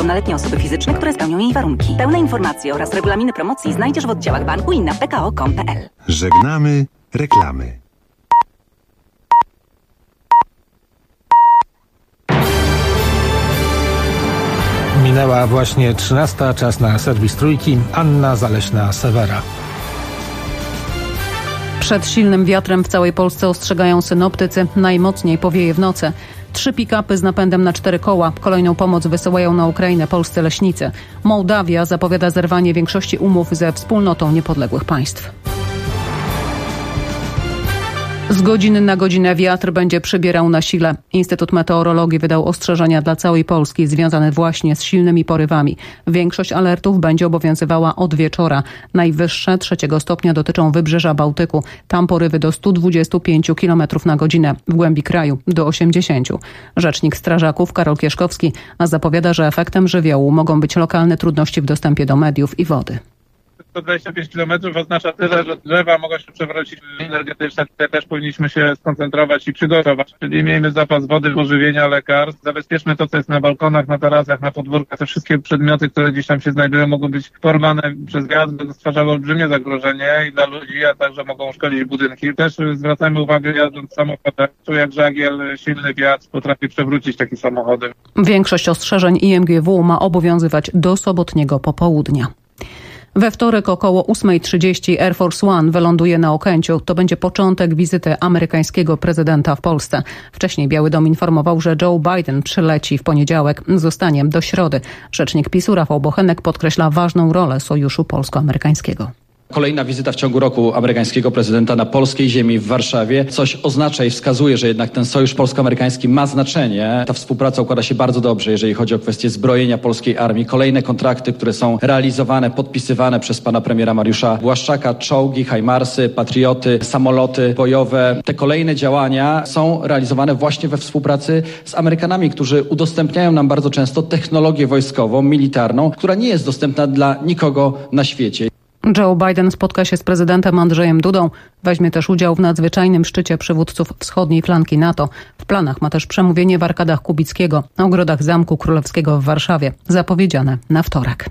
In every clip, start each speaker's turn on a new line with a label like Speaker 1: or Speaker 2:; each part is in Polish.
Speaker 1: pełnoletnie osoby fizyczne, które spełnią jej warunki. Pełne informacje oraz regulaminy promocji znajdziesz w oddziałach banku i na pko.com.pl.
Speaker 2: Żegnamy reklamy.
Speaker 3: Minęła właśnie 13, czas na serwis Trójki. Anna Zaleśna-Sewera.
Speaker 4: Przed silnym wiatrem w całej Polsce ostrzegają synoptycy. Najmocniej powieje w nocy. 3 pick-upy z napędem na 4 koła. Kolejną pomoc wysyłają na Ukrainę polscy leśnicy. Mołdawia zapowiada zerwanie większości umów ze Wspólnotą Niepodległych Państw. Z godziny na godzinę wiatr będzie przybierał na sile. Instytut Meteorologii wydał ostrzeżenia dla całej Polski związane właśnie z silnymi porywami. Większość alertów będzie obowiązywała od wieczora. Najwyższe 3 stopnia dotyczą wybrzeża Bałtyku. Tam porywy do 125 km na godzinę. W głębi kraju do 80. Rzecznik strażaków Karol Kieszkowski zapowiada, że efektem żywiołu mogą być lokalne trudności w dostępie do mediów i wody.
Speaker 5: 125 km oznacza tyle, że drzewa mogą się przewrócić energetyczne. Tutaj też powinniśmy się skoncentrować i przygotować. Czyli miejmy zapas wody, pożywienia, lekarstw. Zabezpieczmy to, co jest na balkonach, na tarasach, na podwórkach. Te wszystkie przedmioty, które gdzieś tam się znajdują, mogą być porwane przez wiatr, stwarzały olbrzymie zagrożenie i dla ludzi, a także mogą uszkodzić budynki. Też zwracajmy uwagę, jadąc samochodem, tu jak żagiel, silny wiatr potrafi przewrócić takie samochody.
Speaker 4: Większość ostrzeżeń IMGW ma obowiązywać do sobotniego popołudnia. We wtorek około 8:30 Air Force One wyląduje na Okęciu. To będzie początek wizyty amerykańskiego prezydenta w Polsce. Wcześniej Biały Dom informował, że Joe Biden przyleci w poniedziałek. Zostanie do środy. Rzecznik PiS-u Rafał Bochenek podkreśla ważną rolę sojuszu polsko-amerykańskiego.
Speaker 6: Kolejna wizyta w ciągu roku amerykańskiego prezydenta na polskiej ziemi w Warszawie coś oznacza i wskazuje, że jednak ten sojusz polsko-amerykański ma znaczenie. Ta współpraca układa się bardzo dobrze, jeżeli chodzi o kwestię zbrojenia polskiej armii. Kolejne kontrakty, które są realizowane, podpisywane przez pana premiera Mariusza Błaszczaka, czołgi, hajmarsy, patrioty, samoloty bojowe. Te kolejne działania są realizowane właśnie we współpracy z Amerykanami, którzy udostępniają nam bardzo często technologię wojskową, militarną, która nie jest dostępna dla nikogo na świecie.
Speaker 4: Joe Biden spotka się z prezydentem Andrzejem Dudą. Weźmie też udział w nadzwyczajnym szczycie przywódców wschodniej flanki NATO. W planach ma też przemówienie w arkadach Kubickiego, na ogrodach Zamku Królewskiego w Warszawie, zapowiedziane na wtorek.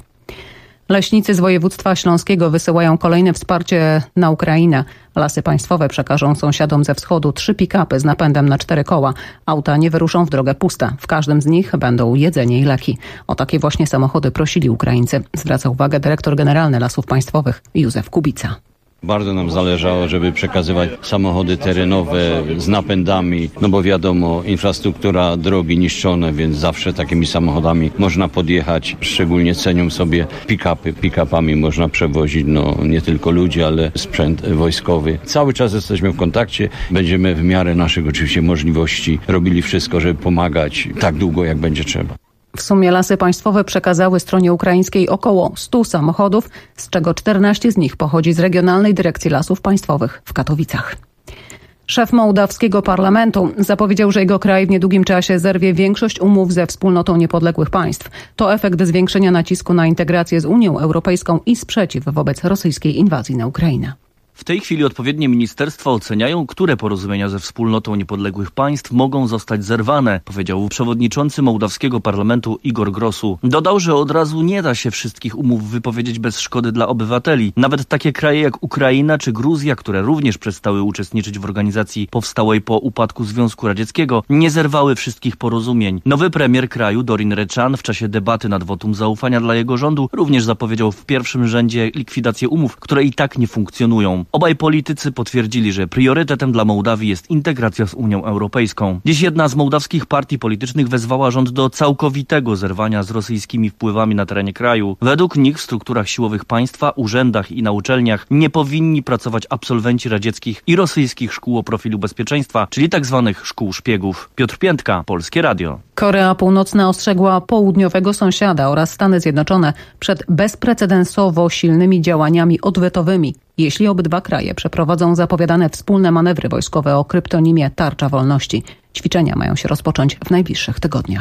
Speaker 4: Leśnicy z województwa śląskiego wysyłają kolejne wsparcie na Ukrainę. Lasy Państwowe przekażą sąsiadom ze wschodu 3 pick-upy z napędem na 4 koła. Auta nie wyruszą w drogę puste. W każdym z nich będą jedzenie i leki. O takie właśnie samochody prosili Ukraińcy. Zwraca uwagę dyrektor generalny Lasów Państwowych Józef Kubica.
Speaker 7: Bardzo nam zależało, żeby przekazywać samochody terenowe z napędami, no bo wiadomo, infrastruktura, drogi niszczone, więc zawsze takimi samochodami można podjechać. Szczególnie cenią sobie pick-upy. Pick-upami można przewozić nie tylko ludzi, ale sprzęt wojskowy. Cały czas jesteśmy w kontakcie. Będziemy w miarę naszych oczywiście możliwości robili wszystko, żeby pomagać tak długo, jak będzie trzeba.
Speaker 4: W sumie Lasy Państwowe przekazały stronie ukraińskiej około 100 samochodów, z czego 14 z nich pochodzi z Regionalnej Dyrekcji Lasów Państwowych w Katowicach. Szef mołdawskiego parlamentu zapowiedział, że jego kraj w niedługim czasie zerwie większość umów ze Wspólnotą Niepodległych Państw. To efekt zwiększenia nacisku na integrację z Unią Europejską i sprzeciw wobec rosyjskiej inwazji na Ukrainę.
Speaker 8: W tej chwili odpowiednie ministerstwa oceniają, które porozumienia ze Wspólnotą Niepodległych Państw mogą zostać zerwane, powiedział przewodniczący mołdawskiego parlamentu Igor Grosu. Dodał, że od razu nie da się wszystkich umów wypowiedzieć bez szkody dla obywateli. Nawet takie kraje jak Ukraina czy Gruzja, które również przestały uczestniczyć w organizacji powstałej po upadku Związku Radzieckiego, nie zerwały wszystkich porozumień. Nowy premier kraju Dorin Rechan w czasie debaty nad wotum zaufania dla jego rządu również zapowiedział w pierwszym rzędzie likwidację umów, które i tak nie funkcjonują. Obaj politycy potwierdzili, że priorytetem dla Mołdawii jest integracja z Unią Europejską. Dziś jedna z mołdawskich partii politycznych wezwała rząd do całkowitego zerwania z rosyjskimi wpływami na terenie kraju. Według nich w strukturach siłowych państwa, urzędach i na uczelniach nie powinni pracować absolwenci radzieckich i rosyjskich szkół o profilu bezpieczeństwa, czyli tzw. szkół szpiegów. Piotr Piętka, Polskie Radio.
Speaker 4: Korea Północna ostrzegła południowego sąsiada oraz Stany Zjednoczone przed bezprecedensowo silnymi działaniami odwetowymi, jeśli obydwa kraje przeprowadzą zapowiadane wspólne manewry wojskowe o kryptonimie Tarcza Wolności. Ćwiczenia mają się rozpocząć w najbliższych tygodniach.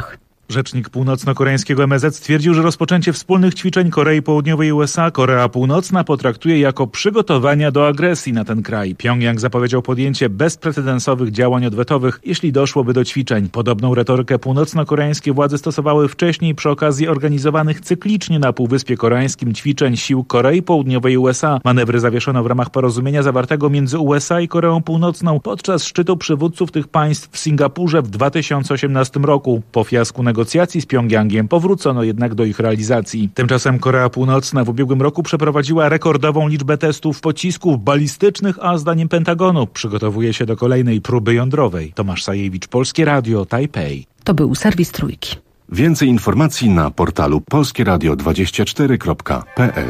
Speaker 9: Rzecznik północno-koreańskiego MSZ stwierdził, że rozpoczęcie wspólnych ćwiczeń Korei Południowej i USA Korea Północna potraktuje jako przygotowania do agresji na ten kraj. Pjongjang zapowiedział podjęcie bezprecedensowych działań odwetowych, jeśli doszłoby do ćwiczeń. Podobną retorykę północno-koreańskie władze stosowały wcześniej przy okazji organizowanych cyklicznie na Półwyspie Koreańskim ćwiczeń sił Korei Południowej i USA. Manewry zawieszono w ramach porozumienia zawartego między USA i Koreą Północną podczas szczytu przywódców tych państw w Singapurze w 2018 roku. Po fiasku negocjacji z Pjongjangiem powrócono jednak do ich realizacji. Tymczasem Korea Północna w ubiegłym roku przeprowadziła rekordową liczbę testów pocisków balistycznych, a zdaniem Pentagonu przygotowuje się do kolejnej próby jądrowej. Tomasz Sajewicz, Polskie Radio, Tajpej.
Speaker 4: To był serwis Trójki.
Speaker 2: Więcej informacji na portalu polskieradio24.pl.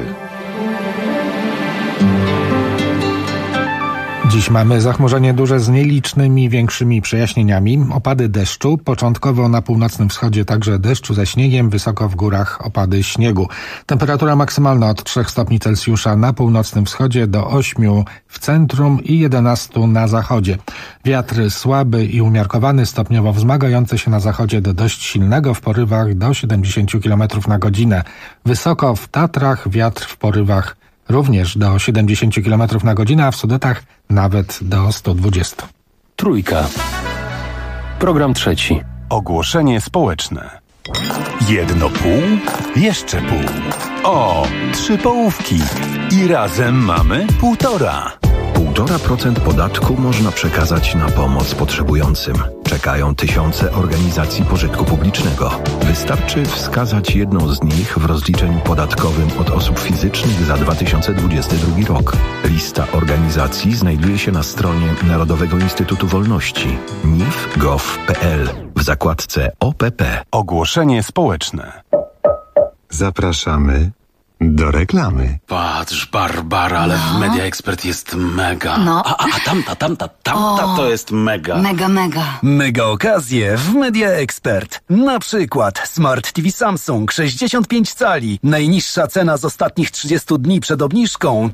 Speaker 3: Dziś mamy zachmurzenie duże z nielicznymi większymi przejaśnieniami. Opady deszczu, początkowo na północnym wschodzie także deszczu ze śniegiem, wysoko w górach opady śniegu. Temperatura maksymalna od 3 stopni Celsjusza na północnym wschodzie do 8 w centrum i 11 na zachodzie. Wiatr słaby i umiarkowany, stopniowo wzmagający się na zachodzie do dość silnego w porywach do 70 km na godzinę. Wysoko w Tatrach wiatr w porywach również do 70 km na godzinę, a w Sudetach nawet do 120.
Speaker 10: Trójka. Program trzeci.
Speaker 11: Ogłoszenie społeczne. Jedno pół, jeszcze pół. O, 3 połówki. I razem mamy 1,5.
Speaker 12: 1,5% podatku można przekazać na pomoc potrzebującym. Czekają tysiące organizacji pożytku publicznego. Wystarczy wskazać jedną z nich w rozliczeniu podatkowym od osób fizycznych za 2022 rok. Lista organizacji znajduje się na stronie Narodowego Instytutu Wolności nif.gov.pl w zakładce OPP.
Speaker 11: Ogłoszenie społeczne.
Speaker 2: Zapraszamy do reklamy.
Speaker 13: Patrz, Barbara, ale w Media Expert jest mega.
Speaker 14: No.
Speaker 13: A tamta to jest mega.
Speaker 14: Mega.
Speaker 15: Mega okazje w Media Expert. Na przykład Smart TV Samsung 65 cali. Najniższa cena z ostatnich 30 dni przed obniżką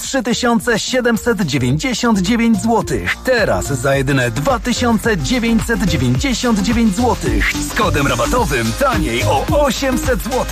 Speaker 15: 3799 zł. Teraz za jedyne 2999 zł. Z kodem rabatowym taniej o 800 zł.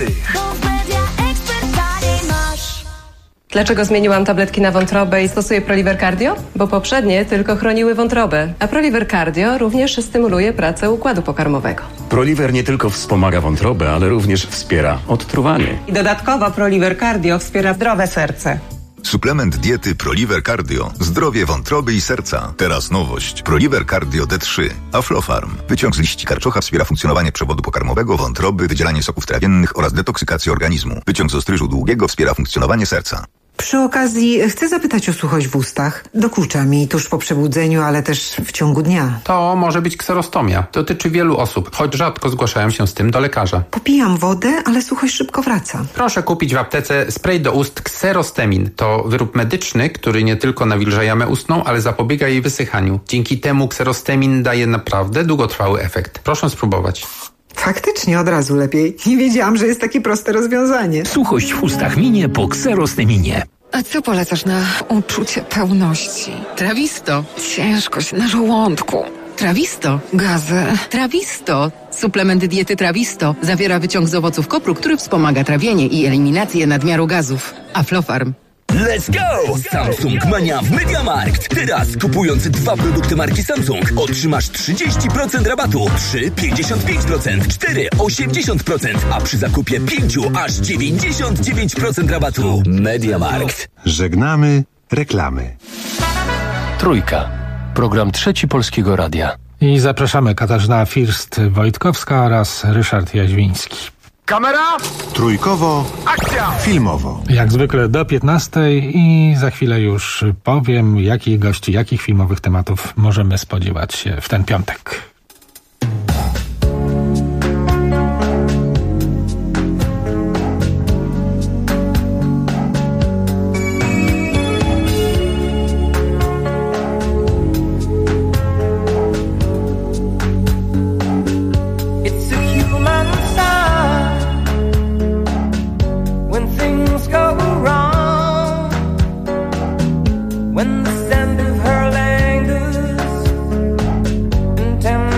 Speaker 16: Dlaczego zmieniłam tabletki na wątrobę i stosuję Proliver Cardio? Bo poprzednie tylko chroniły wątrobę, a Proliver Cardio również stymuluje pracę układu pokarmowego.
Speaker 17: Proliver nie tylko wspomaga wątrobę, ale również wspiera odtruwanie.
Speaker 18: I dodatkowo Proliver Cardio wspiera zdrowe serce.
Speaker 19: Suplement diety Proliver Cardio. Zdrowie wątroby i serca. Teraz nowość. Proliver Cardio D3. Aflofarm. Wyciąg z liści karczocha wspiera funkcjonowanie przewodu pokarmowego, wątroby, wydzielanie soków trawiennych oraz detoksykację organizmu. Wyciąg z ostryżu długiego wspiera funkcjonowanie serca.
Speaker 18: Przy okazji chcę zapytać o suchość w ustach. Dokucza mi tuż po przebudzeniu, ale też w ciągu dnia.
Speaker 20: To może być kserostomia. Dotyczy wielu osób, choć rzadko zgłaszają się z tym do lekarza.
Speaker 18: Popijam wodę, ale suchość szybko wraca.
Speaker 20: Proszę kupić w aptece spray do ust Xerostemin. To wyrób medyczny, który nie tylko nawilża jamę ustną, ale zapobiega jej wysychaniu. Dzięki temu Xerostemin daje naprawdę długotrwały efekt. Proszę spróbować.
Speaker 18: Faktycznie od razu lepiej. Nie wiedziałam, że jest takie proste rozwiązanie.
Speaker 21: Suchość w ustach minie po Xerosteminie.
Speaker 22: A co polecasz na uczucie pełności? Trawisto. Ciężkość na żołądku. Trawisto. Gazy.
Speaker 23: Trawisto. Suplement diety Trawisto zawiera wyciąg z owoców kopru, który wspomaga trawienie i eliminację nadmiaru gazów. Aflofarm.
Speaker 24: Let's go! Samsung Mania w MediaMarkt. Teraz kupując 2 produkty marki Samsung otrzymasz 30% rabatu, 3 55%, 4 80%, a przy zakupie 5 aż 99% rabatu. MediaMarkt.
Speaker 2: Żegnamy reklamy.
Speaker 10: Trójka. Program trzeci Polskiego Radia.
Speaker 3: I zapraszamy Katarzyna First-Wojtkowska oraz Ryszard Jaźwiński.
Speaker 11: Kamera!
Speaker 2: Trójkowo,
Speaker 11: akcja!
Speaker 2: Filmowo.
Speaker 3: Jak zwykle do 15 i za chwilę już powiem, jakich gości, jakich filmowych tematów możemy spodziewać się w ten piątek.
Speaker 25: When the scent of her lingers and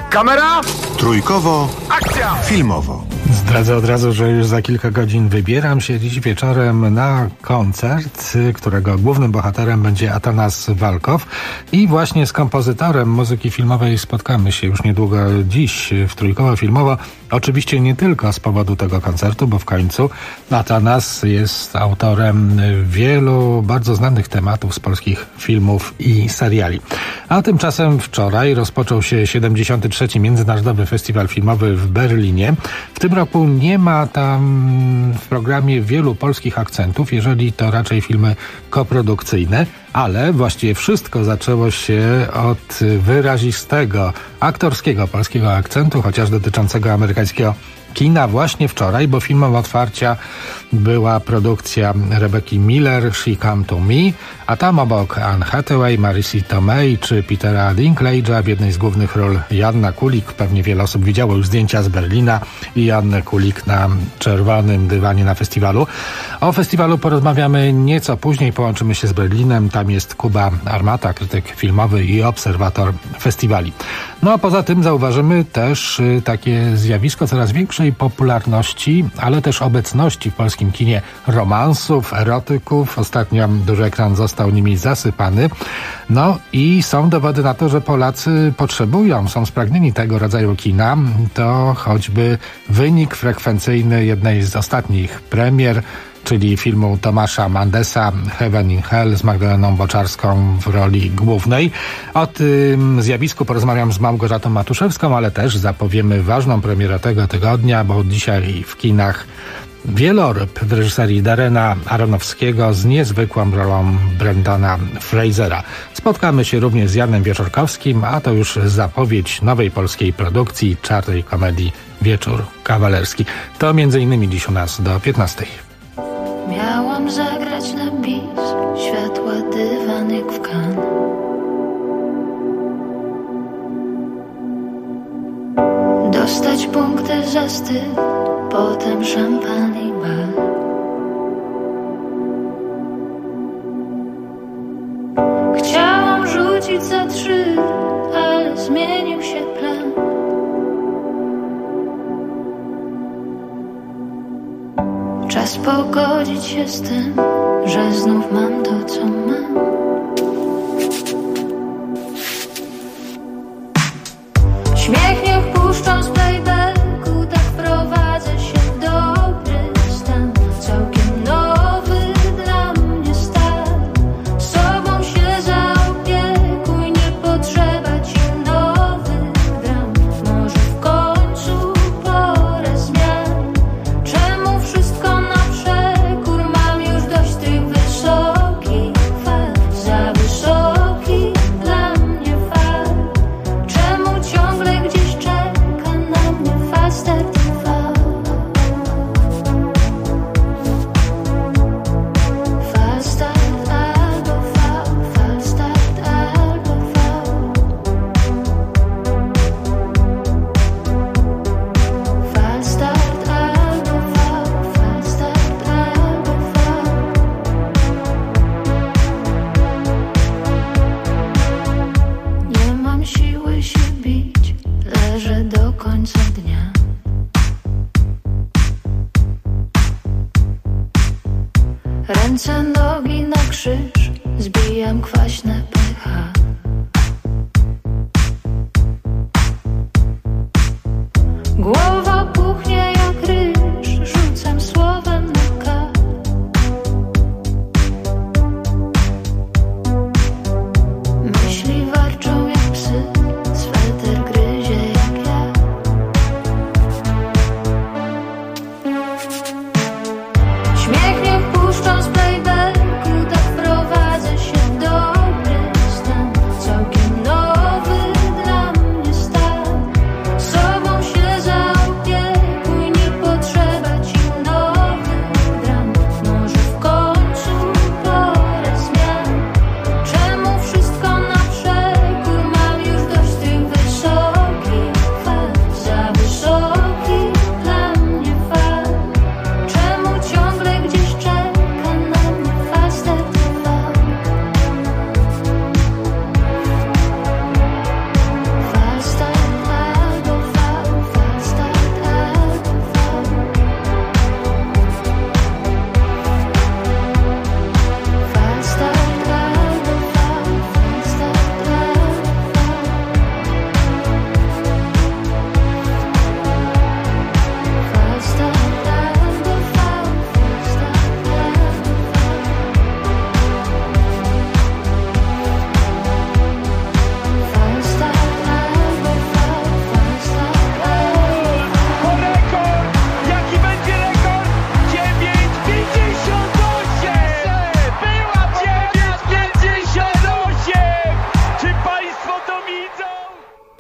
Speaker 11: Kamera!
Speaker 2: Trójkowo.
Speaker 11: Akcja!
Speaker 2: Filmowo.
Speaker 3: Zdradzę od razu, że już za kilka godzin wybieram się dziś wieczorem na koncert, którego głównym bohaterem będzie Atanas Walkow i właśnie z kompozytorem muzyki filmowej spotkamy się już niedługo dziś w Trójkowo Filmowo. Oczywiście nie tylko z powodu tego koncertu, bo w końcu Atanas jest autorem wielu bardzo znanych tematów z polskich filmów i seriali. A tymczasem wczoraj rozpoczął się 73. Międzynarodowy Festiwal Filmowy w Berlinie. W tym roku nie ma tam w programie wielu polskich akcentów, jeżeli to raczej filmy koprodukcyjne, ale właściwie wszystko zaczęło się od wyrazistego, aktorskiego polskiego akcentu, chociaż dotyczącego amerykańskiego kina właśnie wczoraj, bo filmem otwarcia była produkcja Rebeki Miller, She Come to Me, a tam obok Anne Hathaway, Marisa Tomei czy Petera Dinklage'a w jednej z głównych ról Joanna Kulig. Pewnie wiele osób widziało już zdjęcia z Berlina i Joannę Kulig na czerwonym dywanie na festiwalu. O festiwalu porozmawiamy nieco później, połączymy się z Berlinem. Tam jest Kuba Armata, krytyk filmowy i obserwator festiwali. No a poza tym zauważymy też takie zjawisko coraz większej popularności, ale też obecności w polskim kinie romansów, erotyków. Ostatnio duży ekran został nimi zasypany. No i są dowody na to, że Polacy potrzebują, są spragnieni tego rodzaju kina. To choćby wynik frekwencyjny jednej z ostatnich premier, czyli filmu Tomasza Mandesa Heaven in Hell z Magdaleną Boczarską w roli głównej. O tym zjawisku porozmawiam z Małgorzatą Matuszewską, ale też zapowiemy ważną premierę tego tygodnia, bo dzisiaj w kinach Wieloryb w reżyserii Darrena Aronofskiego z niezwykłą rolą Brendana Frasera. Spotkamy się również z Janem Wieczorkowskim, a to już zapowiedź nowej polskiej produkcji czarnej komedii Wieczór Kawalerski. To m.in. dziś u nas do 15.
Speaker 1: Miałam zagrać na bis, światła dywan jak w Cannes. Dostać punkty za styl, potem szampan i bar. Chciałam rzucić za 3, ale zmienił się plan. Czas pogodzić się z tym, że znów mam to, co mam. Śmiech niech puszczą z playbacku, tak wprowadzę się w dobry stan. Całkiem nowy dla mnie stan. Sobą się zaopiekuj, nie potrzeba ci nowych dram. Może w końcu pora zmian. Czemu wszystko na przekór? Mam już dość tych wysokich fal.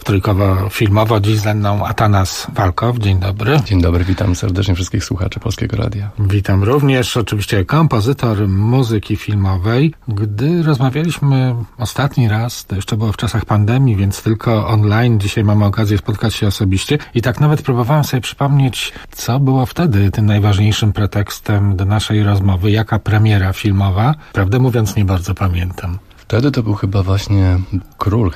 Speaker 3: trójkowo-filmowo. Dziś ze mną Atanas Walkow. Dzień dobry.
Speaker 5: Dzień dobry, witam serdecznie wszystkich słuchaczy Polskiego Radia.
Speaker 3: Witam również, oczywiście kompozytor muzyki filmowej. Gdy rozmawialiśmy ostatni raz, to jeszcze było w czasach pandemii, więc tylko online. Dzisiaj mamy okazję spotkać się osobiście i tak nawet próbowałem sobie przypomnieć, co było wtedy tym najważniejszym pretekstem do naszej rozmowy, jaka premiera filmowa. Prawdę mówiąc, nie bardzo pamiętam.
Speaker 5: Wtedy to był chyba właśnie Król,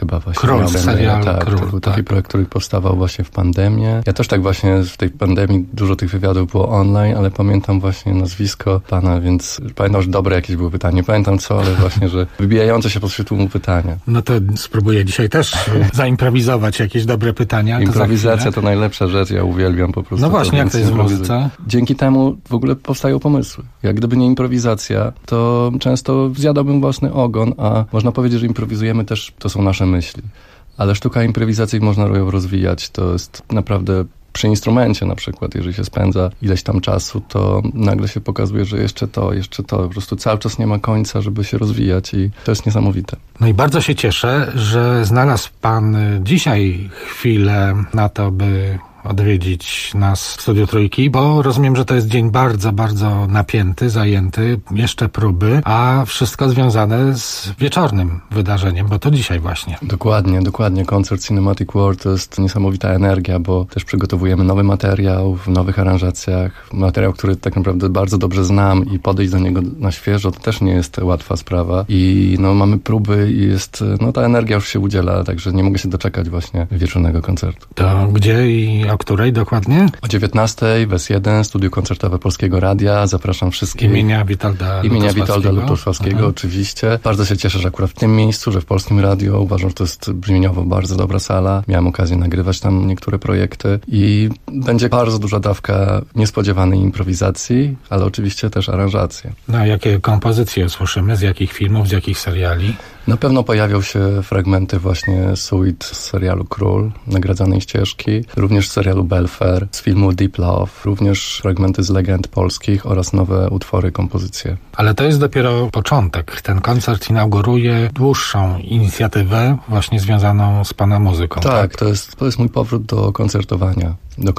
Speaker 3: serial
Speaker 5: tak,
Speaker 3: Król.
Speaker 5: To był taki projekt, który powstawał właśnie w pandemię. Ja też tak właśnie w tej pandemii dużo tych wywiadów było online, ale pamiętam właśnie nazwisko pana, więc pamiętam, że dobre jakieś było pytanie. Nie pamiętam co, ale właśnie, że wybijające się pośród tłumu pytania.
Speaker 3: No to spróbuję dzisiaj też zaimprowizować jakieś dobre pytania.
Speaker 5: Improwizacja to najlepsza rzecz, ja uwielbiam po prostu.
Speaker 3: No właśnie, jak to jest w muzyce?
Speaker 5: Dzięki temu w ogóle powstają pomysły. Jak gdyby nie improwizacja, to często zjadałbym własny ogon, a można powiedzieć, że improwizujemy też, to są nasze myśli. Ale sztuka improwizacji można ją rozwijać. To jest naprawdę przy instrumencie na przykład, jeżeli się spędza ileś tam czasu, to nagle się pokazuje, że jeszcze to. Po prostu cały czas nie ma końca, żeby się rozwijać i to jest niesamowite.
Speaker 3: No i bardzo się cieszę, że znalazł pan dzisiaj chwilę na to, by odwiedzić nas w Studiu Trójki, bo rozumiem, że to jest dzień bardzo, bardzo napięty, zajęty, jeszcze próby, a wszystko związane z wieczornym wydarzeniem, bo to dzisiaj właśnie.
Speaker 5: Dokładnie. Koncert Cinematic World to jest niesamowita energia, bo też przygotowujemy nowy materiał w nowych aranżacjach. Materiał, który tak naprawdę bardzo dobrze znam i podejść do niego na świeżo, to też nie jest łatwa sprawa. I mamy próby i jest, ta energia już się udziela, także nie mogę się doczekać właśnie wieczornego koncertu.
Speaker 3: To gdzie i o której dokładnie?
Speaker 5: O 19:00, WES1, studio koncertowe Polskiego Radia. Zapraszam wszystkich.
Speaker 3: Imienia Witolda
Speaker 5: Lutosławskiego, oczywiście. Bardzo się cieszę, że akurat w tym miejscu, że w Polskim Radiu. Uważam, że to jest brzmieniowo bardzo dobra sala. Miałem okazję nagrywać tam niektóre projekty i będzie bardzo duża dawka niespodziewanej improwizacji, ale oczywiście też aranżacji.
Speaker 3: No a jakie kompozycje słyszymy? Z jakich filmów, z jakich seriali?
Speaker 5: Na pewno pojawią się fragmenty właśnie suite z serialu Król, Nagradzanej ścieżki, również z serialu Belfair, z filmu Deep Love, również fragmenty z legend polskich oraz nowe utwory, kompozycje.
Speaker 3: Ale to jest dopiero początek. Ten koncert inauguruje dłuższą inicjatywę właśnie związaną z pana muzyką.
Speaker 5: Tak? To jest mój powrót do koncertowania.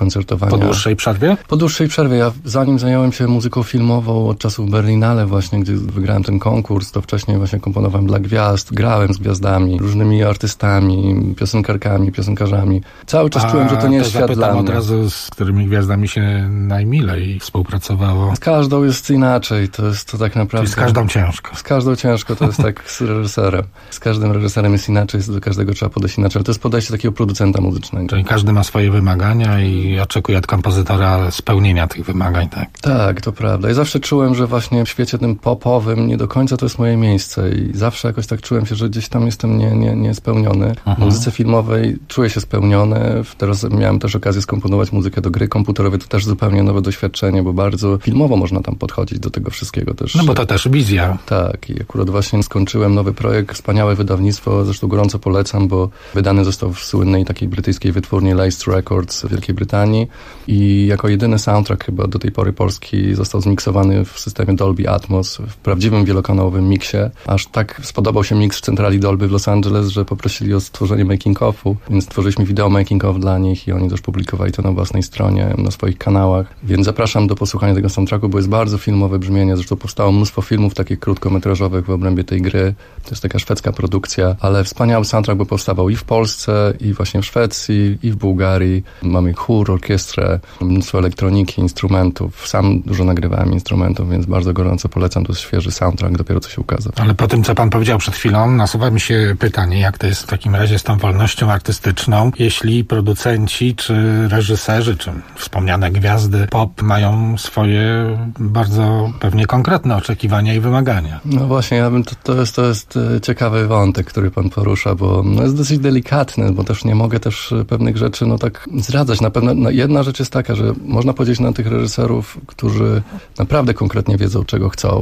Speaker 3: Po dłuższej przerwie?
Speaker 5: Po dłuższej przerwie. Ja zanim zająłem się muzyką filmową od czasów Berlinale właśnie, gdy wygrałem ten konkurs, to wcześniej właśnie komponowałem dla gwiazd, grałem z gwiazdami, różnymi artystami, piosenkarkami, piosenkarzami. Cały czas czułem, że to nie jest świat dla mnie.
Speaker 3: Od razu, z którymi gwiazdami się najmilej współpracowało.
Speaker 5: Z każdą jest inaczej, to tak naprawdę...
Speaker 3: Czyli z każdą ciężko.
Speaker 5: Z każdą ciężko, to jest tak z reżyserem. Z każdym reżyserem jest inaczej, do każdego trzeba podejść inaczej, ale to jest podejście takiego producenta muzycznego.
Speaker 3: Czyli każdy ma swoje wymagania i oczekuje od kompozytora spełnienia tych wymagań, tak?
Speaker 5: Tak, to prawda. I zawsze czułem, że właśnie w świecie tym popowym nie do końca to jest moje miejsce i zawsze jakoś tak czułem się, że gdzieś tam jestem niespełniony. W muzyce filmowej czuję się spełniony. Teraz miałem też okazję skomponować muzykę do gry komputerowej. To też zupełnie nowe doświadczenie, bo bardzo filmowo można tam podchodzić do tego wszystkiego też.
Speaker 3: No bo to też wizja.
Speaker 5: Tak. I akurat właśnie skończyłem nowy projekt, wspaniałe wydawnictwo, zresztą gorąco polecam, bo wydany został w słynnej takiej brytyjskiej wytwórni Leicester Records w Wielkiej Brytanii i jako jedyny soundtrack chyba do tej pory polski został zmiksowany w systemie Dolby Atmos, w prawdziwym wielokanałowym miksie. Aż tak spodobał się miks w centrali Dolby w Los Angeles, że poprosili o stworzenie making-offu, więc stworzyliśmy wideo making-off dla nich i oni też publikowali to na własnej stronie, na swoich kanałach. Więc zapraszam do posłuchania tego soundtracku, bo jest bardzo filmowe brzmienie. Zresztą powstało mnóstwo filmów takich krótkometrażowych w obrębie tej gry. To jest taka szwedzka produkcja, ale wspaniały soundtrack, bo powstawał i w Polsce, i właśnie w Szwecji, i w Bułgarii. Mamy chór, orkiestrę, mnóstwo elektroniki, instrumentów. Sam dużo nagrywałem instrumentów, więc bardzo gorąco polecam. To jest świeży soundtrack, dopiero co się ukazał.
Speaker 3: Ale po tym, co pan powiedział przed chwilą, nasuwa mi się pytanie, jak to jest w takim razie z tą wolnością artystyczną, jeśli producenci, czy reżyserzy, czy wspomniane gwiazdy pop mają swoje bardzo pewnie konkretne oczekiwania i wymagania.
Speaker 5: No właśnie, to jest ciekawy wątek, który pan porusza, bo jest dosyć delikatny, bo też nie mogę pewnych rzeczy tak zdradzać. Na pewno jedna rzecz jest taka, że można powiedzieć na tych reżyserów, którzy naprawdę konkretnie wiedzą, czego chcą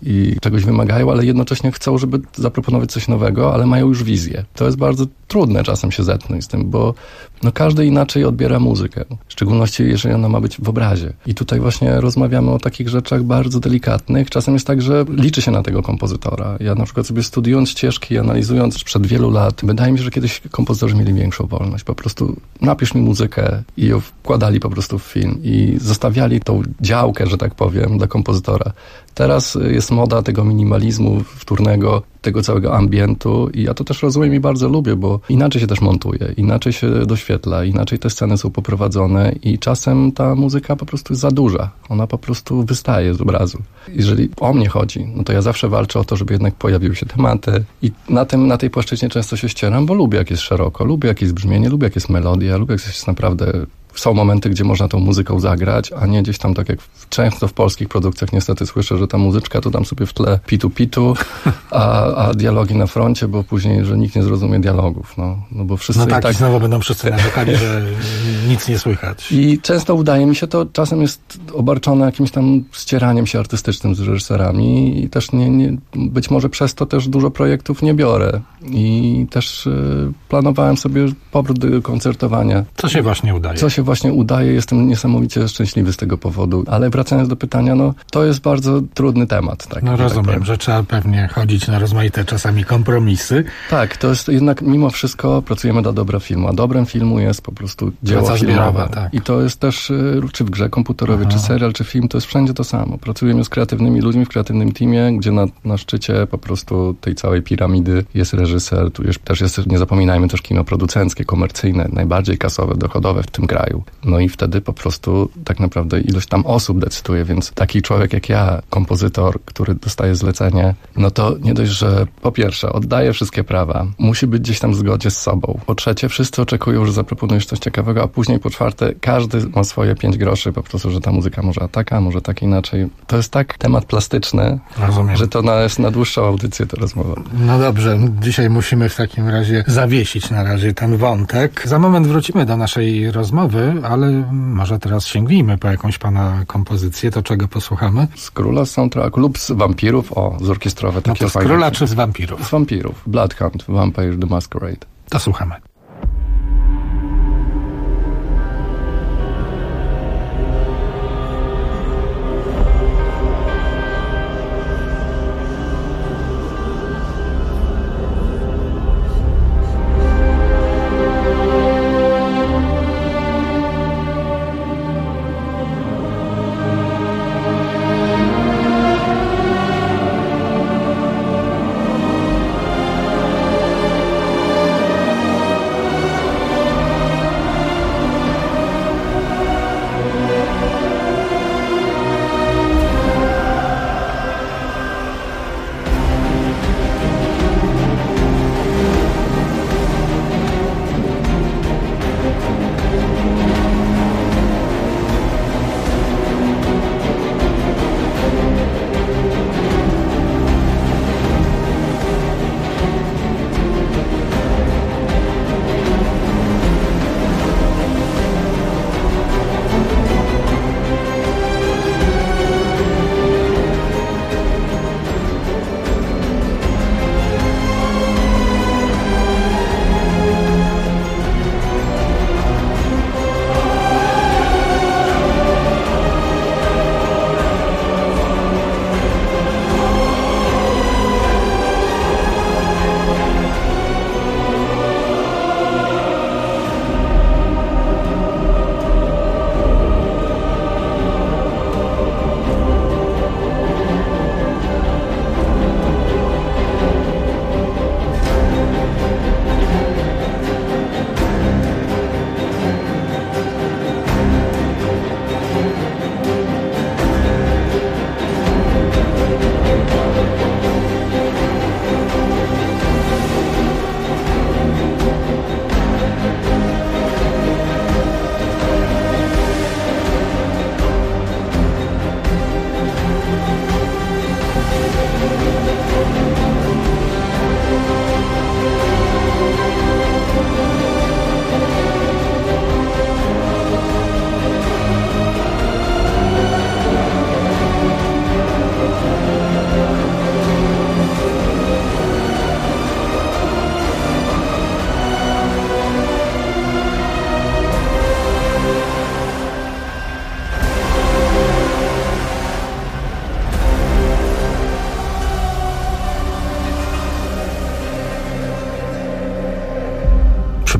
Speaker 5: i czegoś wymagają, ale jednocześnie chcą, żeby zaproponować coś nowego, ale mają już wizję. To jest bardzo trudne czasem się zetknąć z tym, bo każdy inaczej odbiera muzykę, w szczególności jeżeli ona ma być w obrazie. I tutaj właśnie rozmawiamy o takich rzeczach bardzo delikatnych. Czasem jest tak, że liczy się na tego kompozytora. Ja na przykład sobie studiując ścieżki, analizując sprzed wielu lat, wydaje mi się, że kiedyś kompozytorzy mieli większą wolność. Po prostu napisz mi muzykę i ją wkładali po prostu w film i zostawiali tą działkę, że tak powiem, dla kompozytora. Teraz jest moda tego minimalizmu wtórnego, tego całego ambientu i ja to też rozumiem i bardzo lubię, bo inaczej się też montuje, inaczej się doświetla, inaczej te sceny są poprowadzone i czasem ta muzyka po prostu jest za duża. Ona po prostu wystaje z obrazu. Jeżeli o mnie chodzi, no to ja zawsze walczę o to, żeby jednak pojawiły się tematy i na tej płaszczyźnie często się ścieram, bo lubię jak jest szeroko, lubię jak jest brzmienie, lubię jak jest melodia, lubię jak jest naprawdę... Są momenty, gdzie można tą muzyką zagrać, a nie gdzieś tam tak jak często w polskich produkcjach niestety słyszę, że ta muzyczka to tam sobie w tle pitu, a dialogi na froncie, bo później, że nikt nie zrozumie dialogów. No bo wszyscy
Speaker 3: tak, i znowu będą wszyscy narzekali, że nic nie słychać.
Speaker 5: I często wydaje mi się to, czasem jest obarczone jakimś tam ścieraniem się artystycznym z reżyserami i też być może przez to też dużo projektów nie biorę. I też planowałem sobie powrót do koncertowania.
Speaker 3: Co się właśnie udaje.
Speaker 5: Jestem niesamowicie szczęśliwy z tego powodu. Ale wracając do pytania, to jest bardzo trudny temat. Tak,
Speaker 3: rozumiem, że trzeba pewnie chodzić na rozmaite czasami kompromisy.
Speaker 5: Tak, to jest jednak mimo wszystko pracujemy dla dobra filmu, a dobrem filmu jest po prostu dzieło filmowe. Tak. I to jest też, czy w grze komputerowej, czy serial, czy film, to jest wszędzie to samo. Pracujemy z kreatywnymi ludźmi w kreatywnym teamie, gdzie na szczycie po prostu tej całej piramidy jest reżyser, tu też jest, nie zapominajmy, też kino producenckie, komercyjne, najbardziej kasowe, dochodowe w tym kraju. No i wtedy po prostu tak naprawdę ilość tam osób decyduje, więc taki człowiek jak ja, kompozytor, który dostaje zlecenie, no to nie dość, że po pierwsze oddaje wszystkie prawa, musi być gdzieś tam w zgodzie z sobą. Po trzecie, wszyscy oczekują, że zaproponujesz coś ciekawego, a później po czwarte, każdy ma swoje 5 groszy po prostu, że ta muzyka może taka, może tak inaczej. To jest tak temat plastyczny, że to jest na dłuższą audycję to rozmowa.
Speaker 3: No dobrze, dzisiaj musimy w takim razie zawiesić na razie ten wątek. Za moment wrócimy do naszej rozmowy, ale może teraz sięgnijmy po jakąś pana kompozycję. To czego posłuchamy?
Speaker 5: Z Króla soundtracku lub z Wampirów, z orkiestrowe takie
Speaker 3: fajne. Z Króla czy z Wampirów?
Speaker 5: Z Wampirów. Bloodhound, Vampire the Masquerade.
Speaker 3: To słuchamy.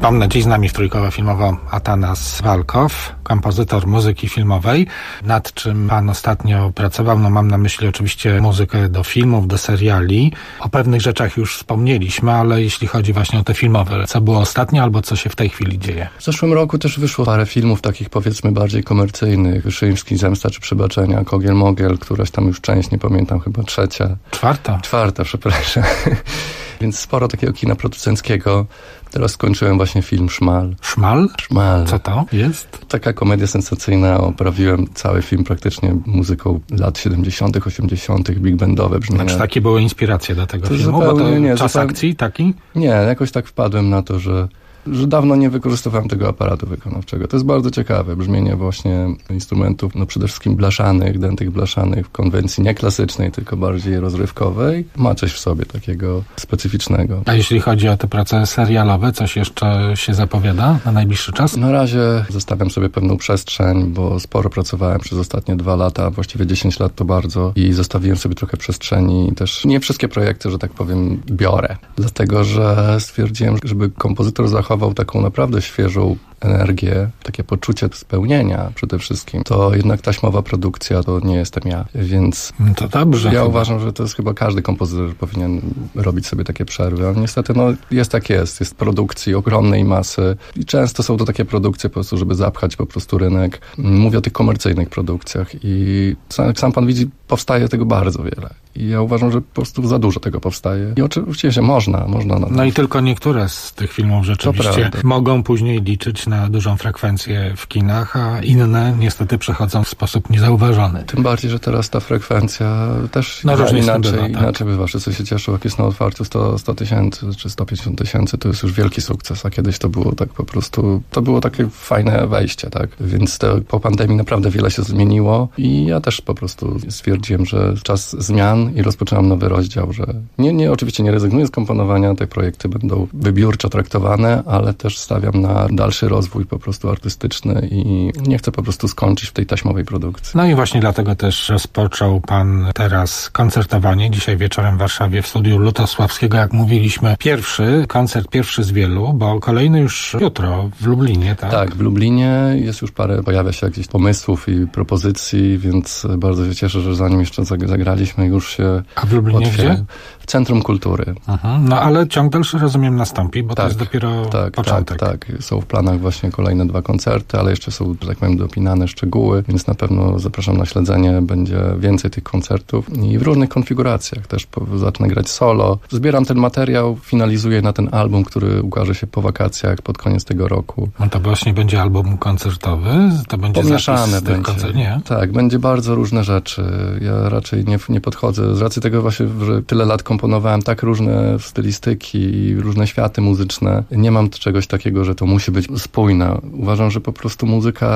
Speaker 3: Przypomnę, dziś z nami w Trójkowo filmowo Atanas Walkow, kompozytor muzyki filmowej. Nad czym pan ostatnio pracował? No mam na myśli oczywiście muzykę do filmów, do seriali. O pewnych rzeczach już wspomnieliśmy, ale jeśli chodzi właśnie o te filmowe, co było ostatnio albo co się w tej chwili dzieje?
Speaker 5: W zeszłym roku też wyszło parę filmów takich powiedzmy bardziej komercyjnych. Wyszyński, Zemsta czy Przebaczenia, Kogiel Mogiel, któraś tam już część, nie pamiętam, chyba trzecia. Czwarta, przepraszam. Więc sporo takiego kina producenckiego. Teraz skończyłem właśnie film Szmal.
Speaker 3: Szmal?
Speaker 5: Szmal.
Speaker 3: Co to jest?
Speaker 5: Taka komedia sensacyjna. Oprawiłem cały film praktycznie muzyką lat 70., 80., big bandowe brzmienia.
Speaker 3: Znaczy takie były inspiracje do tego filmu?
Speaker 5: Zupełnie,
Speaker 3: bo to
Speaker 5: nie,
Speaker 3: czas
Speaker 5: zupełnie,
Speaker 3: akcji taki?
Speaker 5: Nie, jakoś tak wpadłem na to, że dawno nie wykorzystywałem tego aparatu wykonawczego. To jest bardzo ciekawe. Brzmienie właśnie instrumentów, no przede wszystkim blaszanych, dętych blaszanych w konwencji nie klasycznej, tylko bardziej rozrywkowej. Ma coś w sobie takiego specyficznego.
Speaker 3: A jeśli chodzi o te prace serialowe, coś jeszcze się zapowiada na najbliższy czas?
Speaker 5: Na razie zostawiam sobie pewną przestrzeń, bo sporo pracowałem przez ostatnie 2 lata, właściwie 10 lat to bardzo i zostawiłem sobie trochę przestrzeni i też nie wszystkie projekty, że tak powiem, biorę. Dlatego, że stwierdziłem, żeby kompozytor zachował taką naprawdę świeżą energię, takie poczucie spełnienia przede wszystkim, to jednak taśmowa produkcja to nie jestem ja, więc
Speaker 3: to dobrze.
Speaker 5: Ja uważam, że to jest chyba każdy kompozytor powinien robić sobie takie przerwy, ale niestety no jest jak jest produkcji ogromnej masy i często są to takie produkcje po prostu, żeby zapchać po prostu rynek. Mówię o tych komercyjnych produkcjach i jak sam pan widzi, powstaje tego bardzo wiele i ja uważam, że po prostu za dużo tego powstaje i oczywiście można.
Speaker 3: No i tylko niektóre z tych filmów rzeczywiście mogą później liczyć na dużą frekwencję w kinach, a inne niestety przechodzą w sposób niezauważony.
Speaker 5: Tym bardziej, że teraz ta frekwencja też inaczej bywa. Wszyscy się cieszą, jak jest na otwarciu 100 tysięcy czy 150 tysięcy, to jest już wielki sukces, a kiedyś to było tak po prostu, to było takie fajne wejście, tak? Więc po pandemii naprawdę wiele się zmieniło i ja też po prostu stwierdziłem, że czas zmian i rozpoczynam nowy rozdział, że oczywiście nie rezygnuję z komponowania, te projekty będą wybiórczo traktowane, ale też stawiam na dalszy rozwój po prostu artystyczny i nie chcę po prostu skończyć w tej taśmowej produkcji.
Speaker 3: No i właśnie dlatego też rozpoczął pan teraz koncertowanie dzisiaj wieczorem w Warszawie w studiu Lutosławskiego, jak mówiliśmy. Pierwszy koncert, pierwszy z wielu, bo kolejny już jutro w Lublinie, tak?
Speaker 5: Tak, w Lublinie jest już pojawia się jakichś pomysłów i propozycji, więc bardzo się cieszę, że zanim jeszcze zagraliśmy, już się
Speaker 3: A w Lublinie gdzie?
Speaker 5: W Centrum Kultury.
Speaker 3: Aha, no ale ciąg dalszy, rozumiem, nastąpi, bo to jest dopiero początek.
Speaker 5: Tak. Są w planach właśnie kolejne 2 koncerty, ale jeszcze są, że tak powiem, dopinane szczegóły, więc na pewno zapraszam na śledzenie. Będzie więcej tych koncertów i w różnych konfiguracjach. Też zacznę grać solo. Zbieram ten materiał, finalizuję na ten album, który ukaże się po wakacjach, pod koniec tego roku.
Speaker 3: No to właśnie będzie album koncertowy? To będzie
Speaker 5: pomieszane
Speaker 3: nie?
Speaker 5: Tak, będzie bardzo różne rzeczy. Ja raczej nie podchodzę, z racji tego właśnie, że tyle lat komponowałem tak różne stylistyki i różne światy muzyczne. Nie mam czegoś takiego, że to musi być spójna. Uważam, że po prostu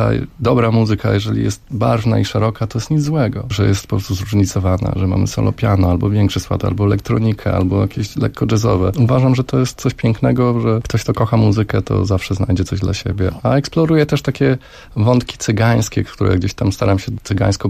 Speaker 5: dobra muzyka, jeżeli jest barwna i szeroka, to jest nic złego. Że jest po prostu zróżnicowana, że mamy solo piano, albo większy skład, albo elektronikę, albo jakieś lekko jazzowe. Uważam, że to jest coś pięknego, że ktoś, kto kocha muzykę, to zawsze znajdzie coś dla siebie. A eksploruję też takie wątki cygańskie, które gdzieś tam staram się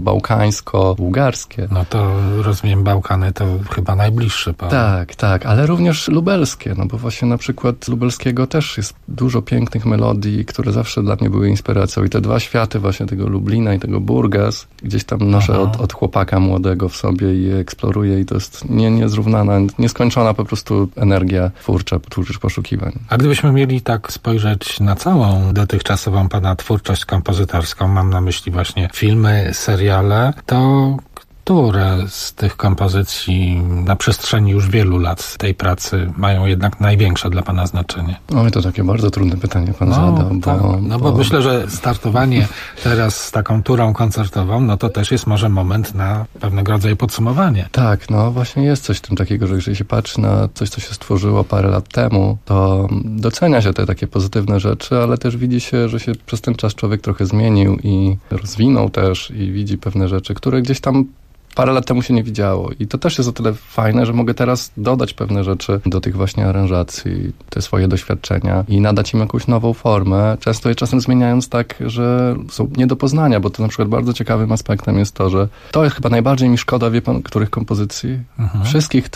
Speaker 5: cygańsko-bałkańsko-bułgarskie.
Speaker 3: No to rozumiem, Bałkany to chyba najbliższy pan.
Speaker 5: Tak, ale również lubelskie, no bo właśnie na przykład lubelskiego też jest dużo pięknych melodii, które zawsze dla mnie były inspiracją i te 2 światy właśnie tego Lublina i tego Burgas gdzieś tam noszę od chłopaka młodego w sobie i je eksploruję i to jest niezrównana, nieskończona po prostu energia twórcza, poszukiwań.
Speaker 3: A gdybyśmy mieli tak spojrzeć na całą dotychczasową pana twórczość kompozytorską, mam na myśli właśnie filmy, seriale, to które z tych kompozycji na przestrzeni już wielu lat tej pracy mają jednak największe dla pana znaczenie?
Speaker 5: Oj, to takie bardzo trudne pytanie pan zadał.
Speaker 3: Bo myślę, że startowanie teraz z taką turą koncertową, no to też jest może moment na pewnego rodzaju podsumowanie.
Speaker 5: Tak, no właśnie jest coś w tym takiego, że jeżeli się patrzy na coś, co się stworzyło parę lat temu, to docenia się te takie pozytywne rzeczy, ale też widzi się, że się przez ten czas człowiek trochę zmienił i rozwinął też i widzi pewne rzeczy, które gdzieś tam parę lat temu się nie widziało. I to też jest o tyle fajne, że mogę teraz dodać pewne rzeczy do tych właśnie aranżacji, te swoje doświadczenia i nadać im jakąś nową formę, często je czasem zmieniając tak, że są nie do poznania, bo to na przykład bardzo ciekawym aspektem jest to, że to jest chyba najbardziej mi szkoda, wie pan, których kompozycji? Wszystkich tych,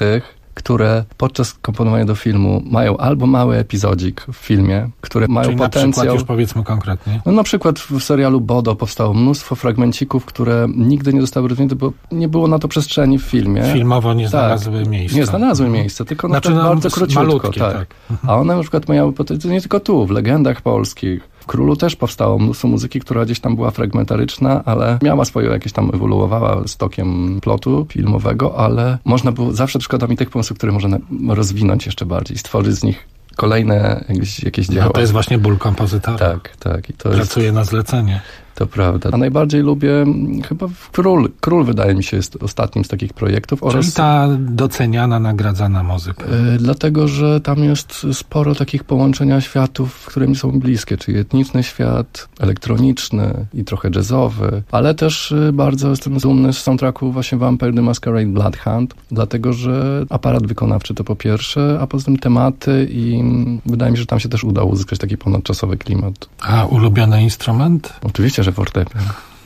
Speaker 5: które podczas komponowania do filmu mają albo mały epizodzik w filmie, które mają
Speaker 3: czyli
Speaker 5: potencjał...
Speaker 3: na przykład już powiedzmy konkretnie.
Speaker 5: No, na przykład w serialu Bodo powstało mnóstwo fragmencików, które nigdy nie zostały rozwinięte, bo nie było na to przestrzeni w filmie.
Speaker 3: Filmowo nie znalazły miejsca.
Speaker 5: Nie znalazły miejsca, tylko
Speaker 3: znaczy,
Speaker 5: bardzo króciutko.
Speaker 3: Malutkie, tak.
Speaker 5: A one na przykład miały potencjał nie tylko tu, w legendach polskich. W Królu też powstało mnóstwo muzyki, która gdzieś tam była fragmentaryczna, ale miała swoje jakieś tam, ewoluowała z tokiem plotu filmowego, ale można było, zawsze szkoda mi tych pomysłów, które można rozwinąć jeszcze bardziej, stworzyć z nich kolejne jakieś dzieła.
Speaker 3: No to jest właśnie ból kompozytora.
Speaker 5: Tak. I to
Speaker 3: pracuje na zlecenie.
Speaker 5: To prawda. A najbardziej lubię chyba Król. Król wydaje mi się jest ostatnim z takich projektów.
Speaker 3: Czyli ta doceniana, nagradzana muzyka.
Speaker 5: Dlatego, że tam jest sporo takich połączenia światów, które mi są bliskie, czyli etniczny świat, elektroniczny i trochę jazzowy, ale też bardzo jestem dumny z soundtracku właśnie Vampire the Masquerade Bloodhound, dlatego, że aparat wykonawczy to po pierwsze, a poza tym tematy i wydaje mi się, że tam się też udało uzyskać taki ponadczasowy klimat.
Speaker 3: A ulubiony instrument?
Speaker 5: Oczywiście, że fortepian.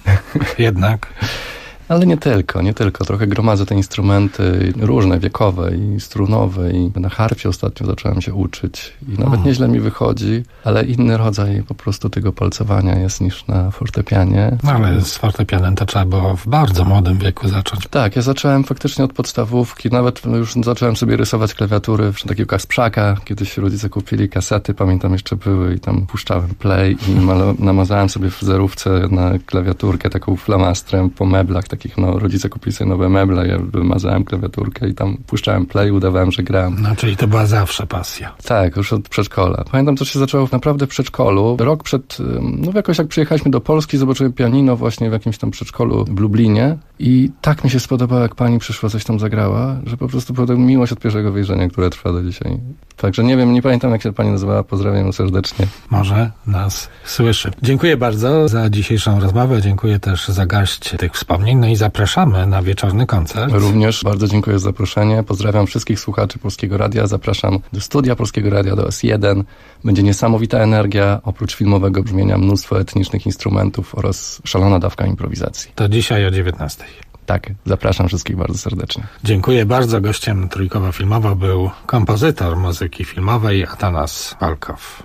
Speaker 3: Jednak.
Speaker 5: Ale nie tylko. Trochę gromadzę te instrumenty różne, wiekowe i strunowe i na harfie ostatnio zacząłem się uczyć i nawet nieźle mi wychodzi, ale inny rodzaj po prostu tego palcowania jest niż na fortepianie.
Speaker 3: No ale z fortepianem to trzeba było w bardzo młodym wieku zacząć.
Speaker 5: Tak, ja zacząłem faktycznie od podstawówki, nawet już zacząłem sobie rysować klawiatury przy takiego Kasprzaka, kiedyś rodzice kupili kasety, pamiętam jeszcze były i tam puszczałem play i namazałem sobie w zerówce na klawiaturkę taką flamastrem po meblach takich, rodzice kupili sobie nowe meble, ja wymazałem klawiaturkę i tam puszczałem play, udawałem, że gram.
Speaker 3: No, czyli to była zawsze pasja.
Speaker 5: Tak, już od przedszkola. Pamiętam, to się zaczęło naprawdę w przedszkolu. Rok przed, jakoś jak przyjechaliśmy do Polski, zobaczyłem pianino właśnie w jakimś tam przedszkolu w Lublinie i tak mi się spodobało, jak pani przyszła, coś tam zagrała, że po prostu była to miłość od pierwszego wejrzenia, która trwa do dzisiaj. Także nie pamiętam, jak się pani nazywała, pozdrawiam serdecznie.
Speaker 3: Może nas słyszy. Dziękuję bardzo za dzisiejszą rozmowę, dziękuję też za garść tych wspomnień, no i zapraszamy na wieczorny koncert.
Speaker 5: Również bardzo dziękuję za zaproszenie, pozdrawiam wszystkich słuchaczy Polskiego Radia, zapraszam do studia Polskiego Radia, do S1. Będzie niesamowita energia, oprócz filmowego brzmienia mnóstwo etnicznych instrumentów oraz szalona dawka improwizacji.
Speaker 3: To dzisiaj o 19:00.
Speaker 5: Tak, zapraszam wszystkich bardzo serdecznie.
Speaker 3: Dziękuję bardzo. Gościem Trójkowo-Filmowo był kompozytor muzyki filmowej Atanas Walkow.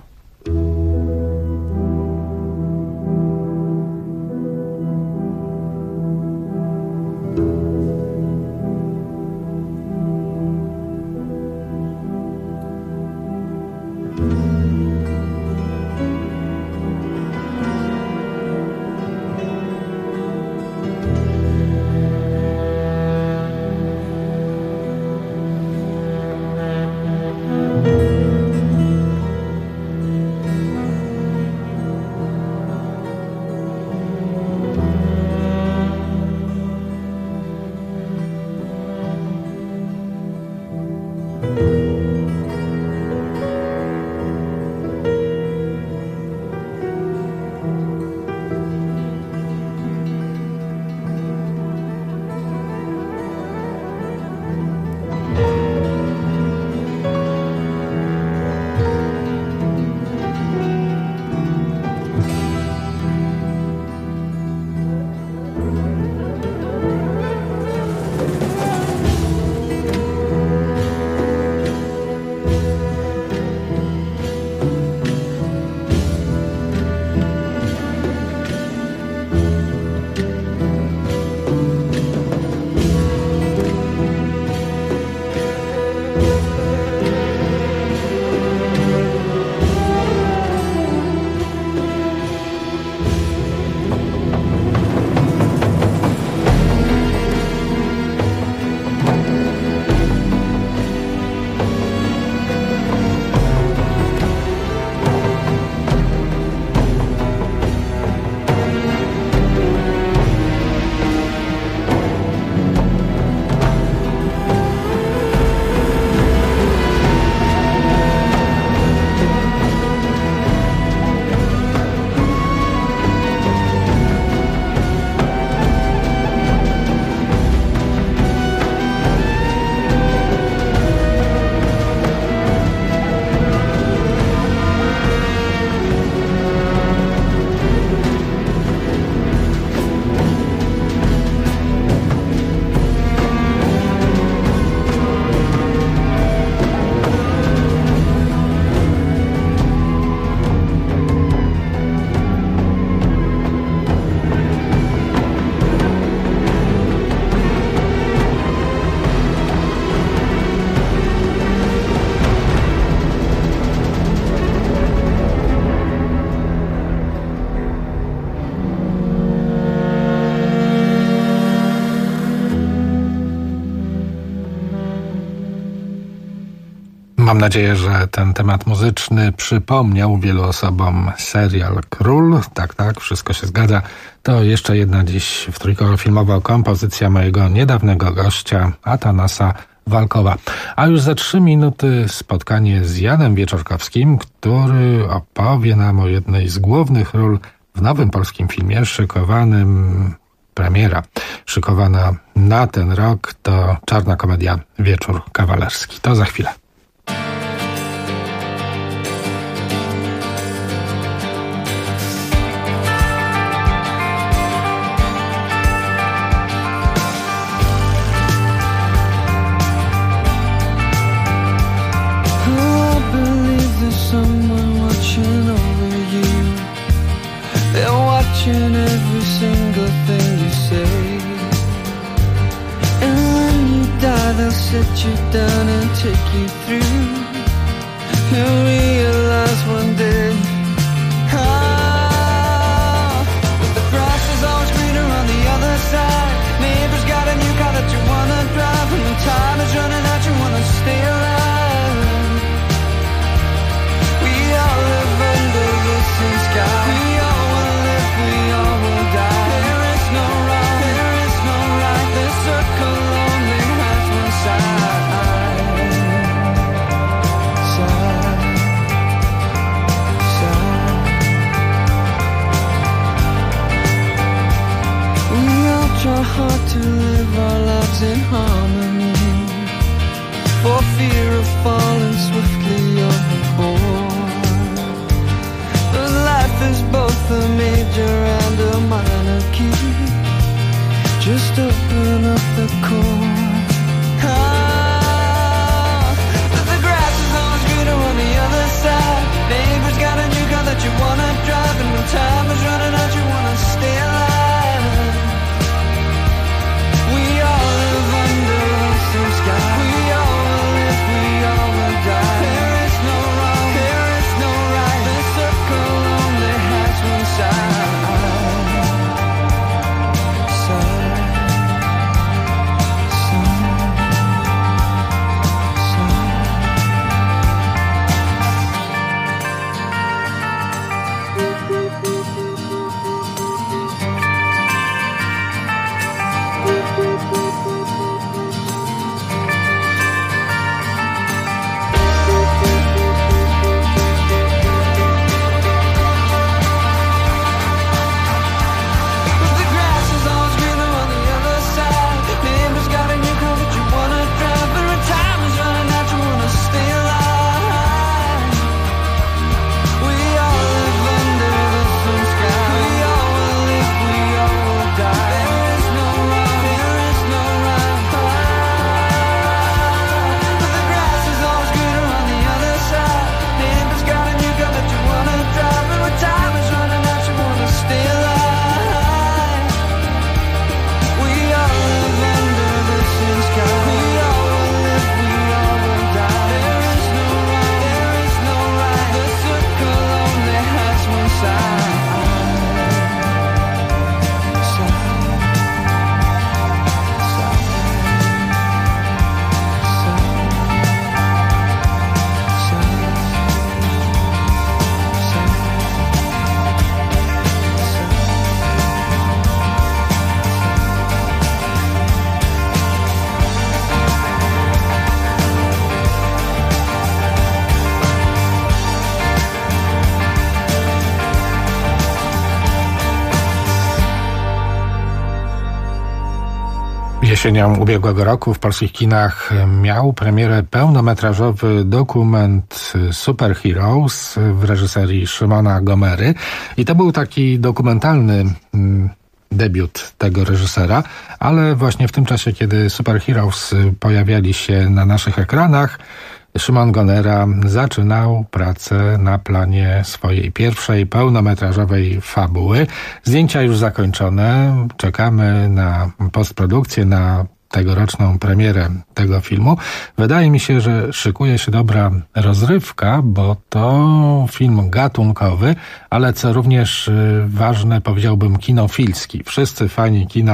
Speaker 3: Mam nadzieję, że ten temat muzyczny przypomniał wielu osobom serial Król. Tak, wszystko się zgadza. To jeszcze jedna dziś w Trójkowo filmowa kompozycja mojego niedawnego gościa, Atanasa Walkowa. A już za 3 minuty spotkanie z Janem Wieczorkowskim, który opowie nam o jednej z głównych ról w nowym polskim filmie szykowanym, premiera szykowana na ten rok, to czarna komedia Wieczór kawalerski. To za chwilę.
Speaker 6: Every single thing you say, and when you die they'll sit you down and take you through. You'll realize one day, but the grass is always greener on the other side. Neighbor's got a new car that you wanna drive, and when time is running out you wanna stay alive. We all live under the same sky. We all will live, we all will die. There is no wrong, there is no right. The circle only has one side. We all try hard to live our lives in harmony, for fear of falling swiftly overboard. But life is both a major and a minor key. Just open up the chord. The grass is always greener on the other side. Neighbor's got a new car that you wanna drive, and when time is running out you wanna stay alive. We all live under the same sky. We all will live, we all will die. There is no wrong, there is no right. The circle only has one side.
Speaker 3: Jesienią ubiegłego roku w polskich kinach miał premierę pełnometrażowy dokument Super Heroes w reżyserii Szymona Gomery. I to był taki dokumentalny debiut tego reżysera, ale właśnie w tym czasie, kiedy Super Heroes pojawiali się na naszych ekranach, Szymon Gomera zaczynał pracę na planie swojej pierwszej pełnometrażowej fabuły. Zdjęcia już zakończone, czekamy na postprodukcję, na tegoroczną premierę tego filmu. Wydaje mi się, że szykuje się dobra rozrywka, bo to film gatunkowy, ale co również ważne, powiedziałbym, kinofilski. Wszyscy fani kina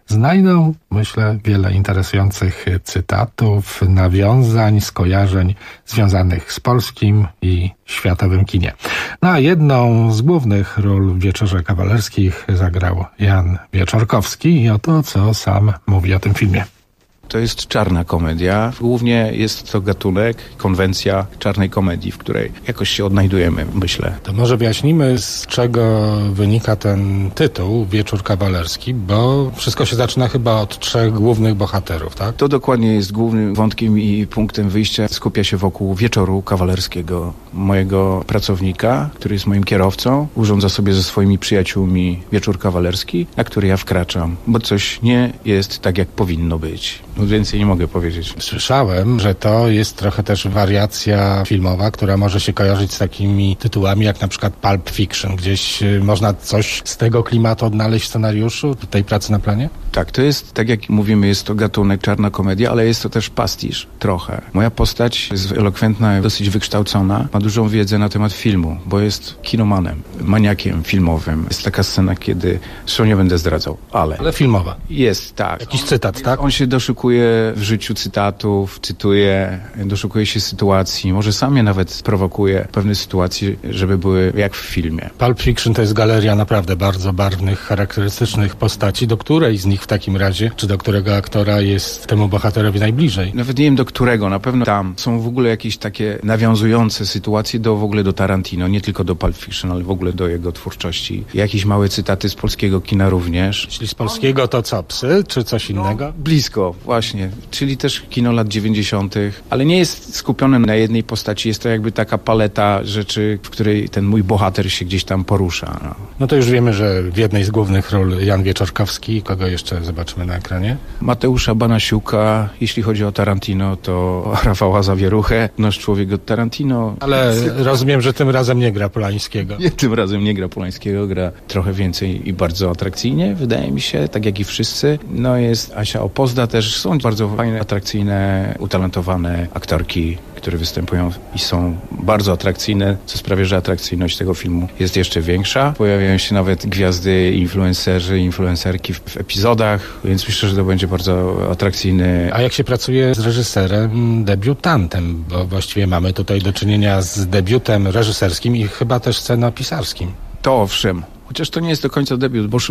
Speaker 3: znajdą, myślę, wiele interesujących cytatów, nawiązań, skojarzeń związanych z polskim i światowym kinie. No a jedną z głównych ról w Wieczorze Kawalerskich zagrał Jan Wieczorkowski i oto co sam mówi o tym filmie.
Speaker 7: To jest czarna komedia. Głównie jest to gatunek, konwencja czarnej komedii, w której jakoś się odnajdujemy, myślę.
Speaker 3: To może wyjaśnimy, z czego wynika ten tytuł Wieczór Kawalerski, bo wszystko się zaczyna chyba od 3 głównych bohaterów, tak?
Speaker 7: To dokładnie jest głównym wątkiem i punktem wyjścia. Skupia się wokół Wieczoru Kawalerskiego, mojego pracownika, który jest moim kierowcą. Urządza sobie ze swoimi przyjaciółmi wieczór kawalerski, na który ja wkraczam, bo coś nie jest tak, jak powinno być. Więcej nie mogę powiedzieć.
Speaker 3: Słyszałem, że to jest trochę też wariacja filmowa, która może się kojarzyć z takimi tytułami jak na przykład Pulp Fiction. Gdzieś można coś z tego klimatu odnaleźć w scenariuszu, tej pracy na planie?
Speaker 7: Tak, to jest, tak jak mówimy, jest to gatunek czarna komedia, ale jest to też pastisz trochę. Moja postać jest elokwentna, dosyć wykształcona, ma dużą wiedzę na temat filmu, bo jest kinomanem, maniakiem filmowym. Jest taka scena, kiedy, zresztą nie będę zdradzał, ale
Speaker 3: filmowa.
Speaker 7: Jest, tak.
Speaker 3: Jakiś cytat, tak?
Speaker 7: On się doszukuje w życiu cytatów, cytuje, doszukuje się sytuacji, może sam je nawet prowokuje pewne sytuacje, żeby były jak w filmie.
Speaker 3: Pulp Fiction to jest galeria naprawdę bardzo barwnych, charakterystycznych postaci. Do której z nich w takim razie, czy do którego aktora jest temu bohaterowi najbliżej?
Speaker 7: Nawet nie wiem do którego, na pewno tam są w ogóle jakieś takie nawiązujące sytuacje w ogóle do Tarantino, nie tylko do Pulp Fiction, ale w ogóle do jego twórczości. Jakieś małe cytaty z polskiego kina również.
Speaker 3: Jeśli z polskiego to co, Psy, czy coś innego?
Speaker 7: Blisko, właśnie. Czyli też kino lat 90., ale nie jest skupione na jednej postaci. Jest to jakby taka paleta rzeczy, w której ten mój bohater się gdzieś tam porusza.
Speaker 3: No to już wiemy, że w jednej z głównych ról Jan Wieczorkowski. Kogo jeszcze zobaczymy na ekranie?
Speaker 7: Mateusza Banasiuka. Jeśli chodzi o Tarantino, to Rafała Zawieruchę. Nasz człowiek od Tarantino.
Speaker 3: Ale rozumiem, że tym razem nie gra Polańskiego.
Speaker 7: Nie, tym razem nie gra Polańskiego. Gra trochę więcej i bardzo atrakcyjnie, wydaje mi się, tak jak i wszyscy. No jest Asia Opozda też. Są bardzo fajne, atrakcyjne, utalentowane aktorki, które występują i są bardzo atrakcyjne, co sprawia, że atrakcyjność tego filmu jest jeszcze większa. Pojawiają się nawet gwiazdy, influencerki w epizodach, więc myślę, że to będzie bardzo atrakcyjny.
Speaker 3: A jak się pracuje z reżyserem, debiutantem? Bo właściwie mamy tutaj do czynienia z debiutem reżyserskim i chyba też scenopisarskim.
Speaker 7: To owszem. Chociaż to nie jest do końca debiut, bo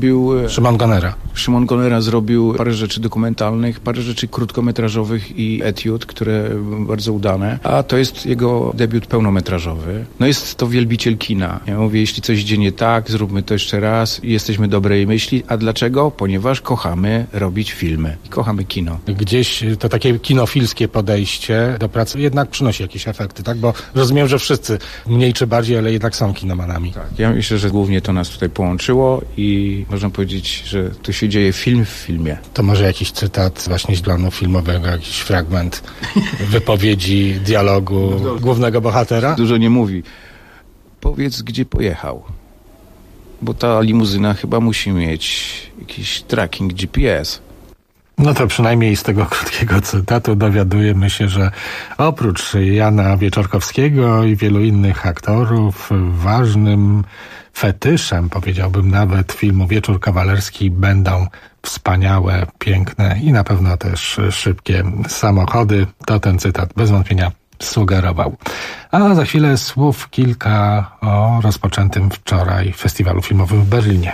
Speaker 7: Szymon Gonera zrobił parę rzeczy dokumentalnych, parę rzeczy krótkometrażowych i etiud, które bardzo udane, a to jest jego debiut pełnometrażowy. No jest to wielbiciel kina. Ja mówię, jeśli coś idzie nie tak, zróbmy to jeszcze raz i jesteśmy dobrej myśli. A dlaczego? Ponieważ kochamy robić filmy i kochamy kino.
Speaker 3: Gdzieś to takie kinofilskie podejście do pracy jednak przynosi jakieś efekty, tak? Bo rozumiem, że wszyscy mniej czy bardziej, ale jednak są kinomanami.
Speaker 7: Tak, ja myślę, że głównie to nas tutaj połączyło i można powiedzieć, że tu się dzieje film w filmie.
Speaker 3: To może jakiś cytat właśnie z planu filmowego, jakiś fragment wypowiedzi, dialogu głównego bohatera?
Speaker 7: Dużo nie mówi. Powiedz, gdzie pojechał. Bo ta limuzyna chyba musi mieć jakiś tracking GPS.
Speaker 3: No to przynajmniej z tego krótkiego cytatu dowiadujemy się, że oprócz Jana Wieczorkowskiego i wielu innych aktorów, ważnym fetyszem, powiedziałbym nawet, filmu Wieczór Kawalerski będą wspaniałe, piękne i na pewno też szybkie samochody. To ten cytat bez wątpienia sugerował. A za chwilę słów kilka o rozpoczętym wczoraj festiwalu filmowym w Berlinie.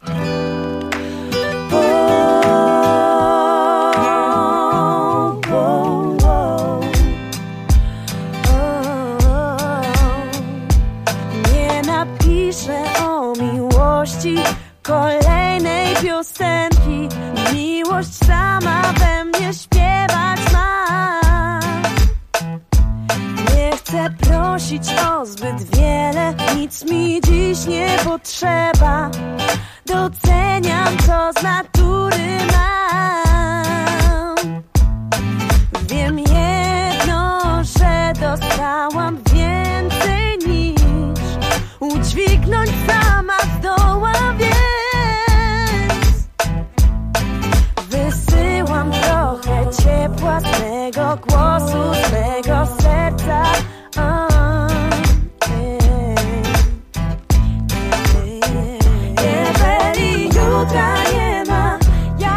Speaker 8: Kolejnej piosenki, miłość sama we mnie śpiewać ma. Nie chcę prosić o zbyt wiele, nic mi dziś nie potrzeba. Doceniam, co z natury mam. Wiem jedno, że dostałam więcej niż udźwignąć sama zdołam, więc wysyłam trochę ciepła z mego głosu, z mego serca. Jeżeli jutra nie ma, ja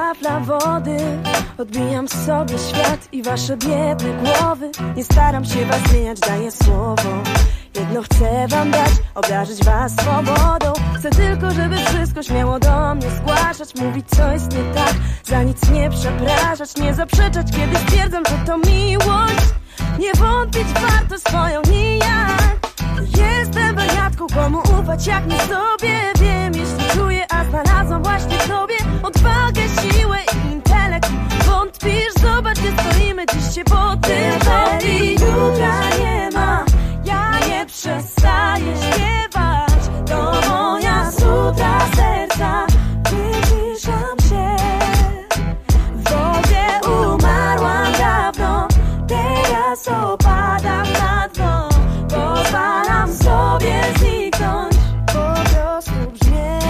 Speaker 8: wafla wody. Odbijam sobie świat i wasze biedne głowy. Nie staram się was zmieniać, daję słowo. Jedno chcę wam dać, obdarzyć was swobodą. Chcę tylko, żeby wszystko śmiało do mnie zgłaszać. Mówić, co jest nie tak, za nic nie przepraszać. Nie zaprzeczać, kiedy stwierdzam, że to miłość. Nie wątpić warto swoją nijak. Jestem wariatką, komu ufać jak nie sobie. Wiem, jeśli czuję, a znalazłam właśnie w sobie odwagę, siłę i intelekt. Wątpisz, zobacz, gdzie stoimy, dziś się potykamy. Jeżeli jutra nie ma, ja nie przestaję śpiewać. To moja sutra serca, wyciszam się. W wodzie umarłam dawno, teraz opadam na dno. Pozwalam sobie zniknąć, po prostu brzmię.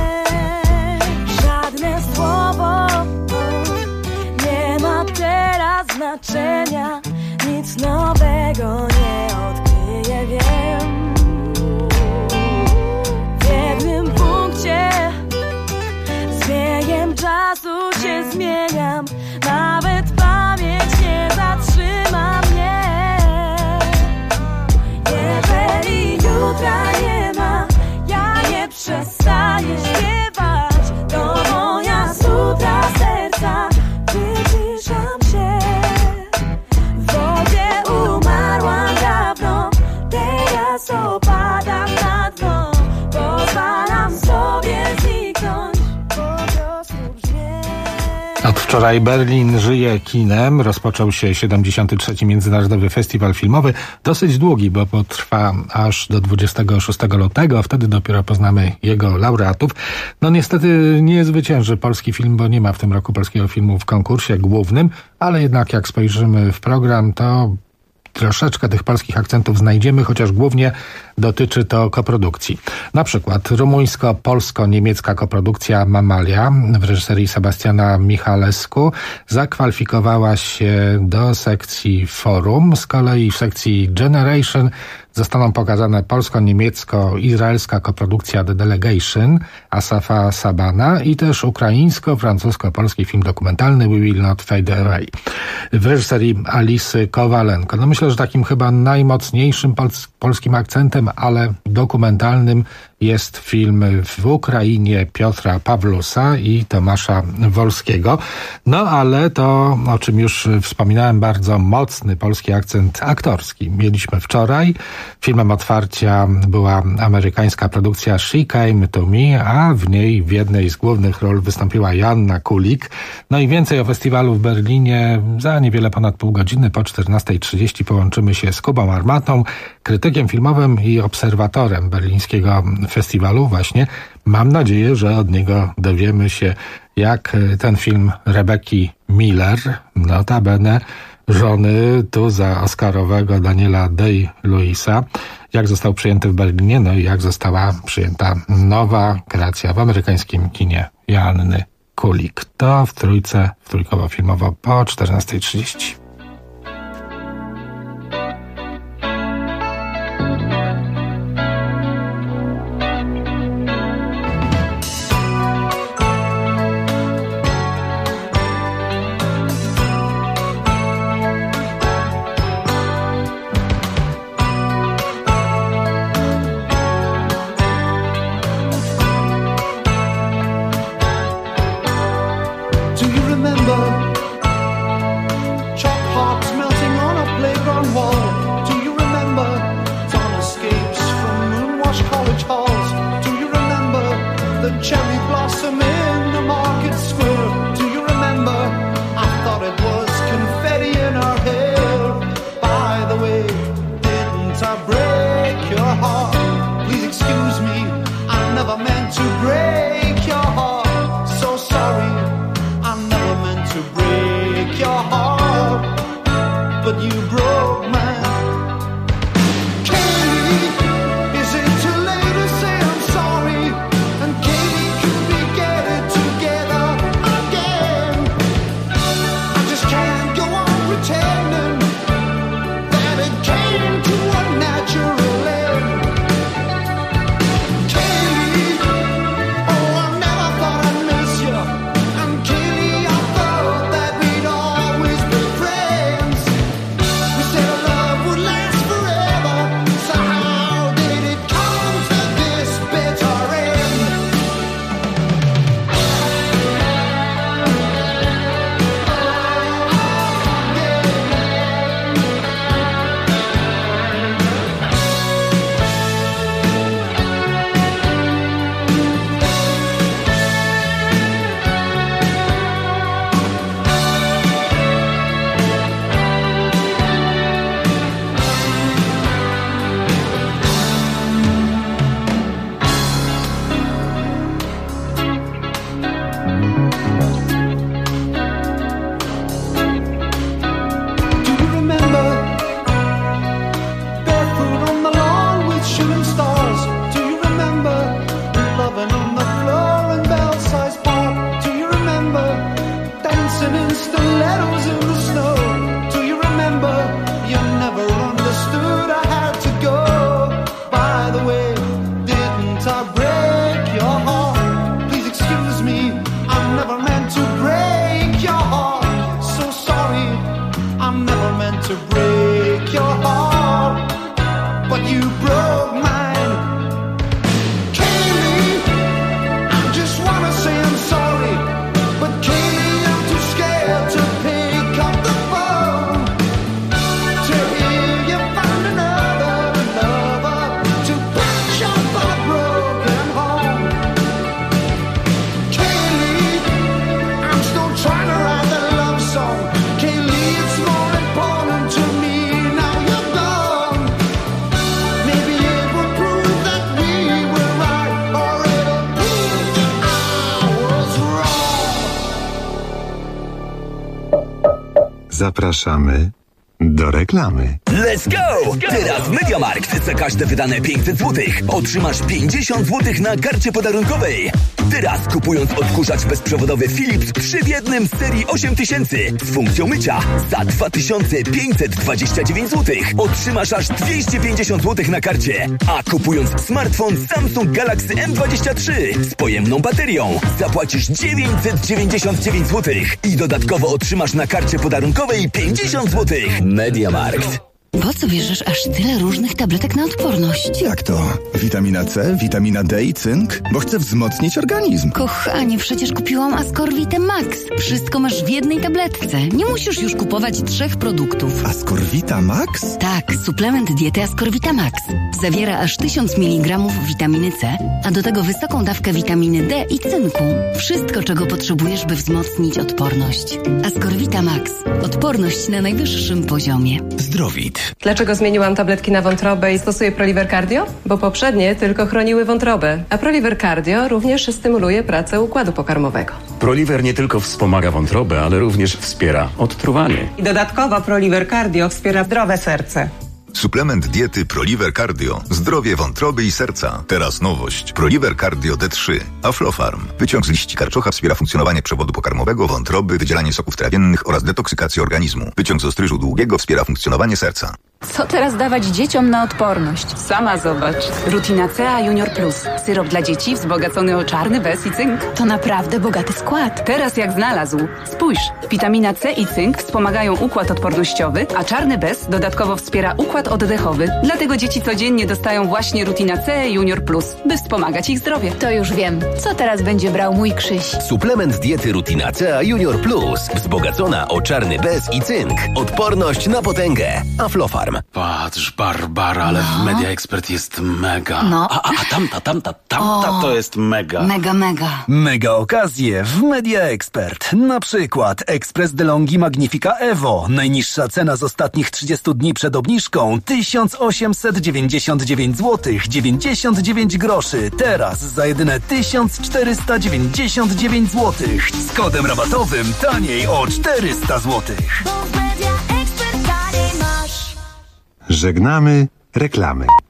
Speaker 8: Żadne słowo nie ma teraz znaczenia. Nic nowego nie odkryję, wiem. W jednym punkcie z biegiem czasu się zmieniam. Nawet pamięć nie zatrzyma mnie. Jeżeli jutra nie ma, ja nie przestaję śpiewać. To moja sutra serca, wyciszam się. W wodzie umarłam dawno, teraz opadam na dno. Pozwalam sobie zniknąć, po prostu brzmię.
Speaker 3: Od wczoraj Berlin żyje kinem. Rozpoczął się 73. Międzynarodowy Festiwal Filmowy. Dosyć długi, bo potrwa aż do 26 lutego. Wtedy dopiero poznamy jego laureatów. No niestety nie zwycięży polski film, bo nie ma w tym roku polskiego filmu w konkursie głównym, ale jednak jak spojrzymy w program, to troszeczkę tych polskich akcentów znajdziemy, chociaż głównie dotyczy to koprodukcji. Na przykład rumuńsko-polsko-niemiecka koprodukcja Mamalia w reżyserii Sebastiana Michalescu zakwalifikowała się do sekcji Forum. Z kolei w sekcji Generation zostaną pokazane polsko-niemiecko-izraelska koprodukcja The Delegation Asafa Sabana i też ukraińsko-francusko-polski film dokumentalny We Will Not Fade Away w reżyserii Alisy Kowalenko. No myślę, że takim chyba najmocniejszym polskim akcentem, ale dokumentalnym jest film w Ukrainie Piotra Pawlusa i Tomasza Wolskiego. No ale to, o czym już wspominałem, bardzo mocny polski akcent aktorski mieliśmy wczoraj. Filmem otwarcia była amerykańska produkcja She Came to Me, a w niej w jednej z głównych ról wystąpiła Joanna Kulik. No i więcej o festiwalu w Berlinie za niewiele ponad pół godziny. Po 14:30 połączymy się z Kubą Armatą, krytykiem filmowym i obserwatorem berlińskiego festiwalu. Właśnie mam nadzieję, że od niego dowiemy się, jak ten film Rebeki Miller, notabene żony tuza oscarowego Daniela Day-Lewisa, jak został przyjęty w Berlinie, no i jak została przyjęta nowa kreacja w amerykańskim kinie Joanny Kulik. To w Trójce, w Trójkowo Filmowo po 14:30.
Speaker 6: Katie, is it too late to say I'm sorry? And Katie, dancing in stilettos in the snow. Do you remember? You never understood I had to go. By the way, didn't I break your heart? Please excuse me, I never meant to break your heart. So sorry, I never meant to break your heart, but you broke mine. Kaylee, I just wanna say I'm sorry, but Kaylee, I'm too scared to pick up the phone. To hear you found another lover, to patch up our broken home. Kaylee, I'm still trying to write that love song. Kaylee, it's more important to me now you're gone. Maybe it will prove that we were right, or it'll prove that I was wrong.
Speaker 2: Zapraszamy do reklamy.
Speaker 24: Let's go! Teraz w MediaMarkt za każde wydane 500 zł otrzymasz 50 zł na karcie podarunkowej. Teraz kupując odkurzacz bezprzewodowy Philips 3 w 1 z serii 8000 z funkcją mycia za 2529 zł otrzymasz aż 250 zł na karcie. A kupując smartfon Samsung Galaxy M23 z pojemną baterią zapłacisz 999 zł i dodatkowo otrzymasz na karcie podarunkowej 50 zł. MediaMarkt.
Speaker 4: Po co bierzesz aż tyle różnych tabletek na odporność?
Speaker 9: Jak to? Witamina C, witamina D i cynk? Bo chcę wzmocnić organizm.
Speaker 4: Kochanie, przecież kupiłam Ascorvitę Max. Wszystko masz w jednej tabletce. Nie musisz już kupować 3 produktów.
Speaker 9: Ascorvita Max?
Speaker 4: Tak, suplement diety Ascorvita Max. Zawiera aż 1000 mg witaminy C, a do tego wysoką dawkę witaminy D i cynku. Wszystko, czego potrzebujesz, by wzmocnić odporność. Ascorvita Max. Odporność na najwyższym poziomie.
Speaker 9: Zdrowit.
Speaker 16: Dlaczego zmieniłam tabletki na wątrobę i stosuję Proliver Cardio? Bo poprzednie tylko chroniły wątrobę, a Proliver Cardio również stymuluje pracę układu pokarmowego.
Speaker 17: Proliver nie tylko wspomaga wątrobę, ale również wspiera odtruwanie.
Speaker 12: I dodatkowo Proliver Cardio wspiera zdrowe serce.
Speaker 19: Suplement diety Proliver Cardio. Zdrowie wątroby i serca. Teraz nowość. Proliver Cardio D3. Aflofarm. Wyciąg z liści karczocha wspiera funkcjonowanie przewodu pokarmowego, wątroby, wydzielanie soków trawiennych oraz detoksykację organizmu. Wyciąg z ostryżu długiego wspiera funkcjonowanie serca.
Speaker 14: Co teraz dawać dzieciom na odporność? Sama zobacz. Rutina C Junior Plus. Syrop dla dzieci wzbogacony o czarny bez i cynk. To naprawdę bogaty skład. Teraz jak znalazł. Spójrz, witamina C i cynk wspomagają układ odpornościowy, a czarny bez dodatkowo wspiera układ oddechowy. Dlatego dzieci codziennie dostają właśnie Rutina C Junior Plus, by wspomagać ich zdrowie. To już wiem. Co teraz będzie brał mój Krzyś?
Speaker 24: Suplement diety Rutina C Junior Plus. Wzbogacona o czarny bez i cynk. Odporność na potęgę. Aflofarm.
Speaker 13: Patrz, Barbara, ale w Media Expert jest mega.
Speaker 4: No.
Speaker 13: A tamta to jest mega.
Speaker 4: Mega.
Speaker 15: Mega okazje w Media Expert. Na przykład Express DeLonghi Magnifica Evo. Najniższa cena z ostatnich 30 dni przed obniżką 1899 zł 99 groszy. Teraz za jedyne 1499 zł. Z kodem rabatowym taniej o 400 zł.
Speaker 2: Żegnamy reklamy.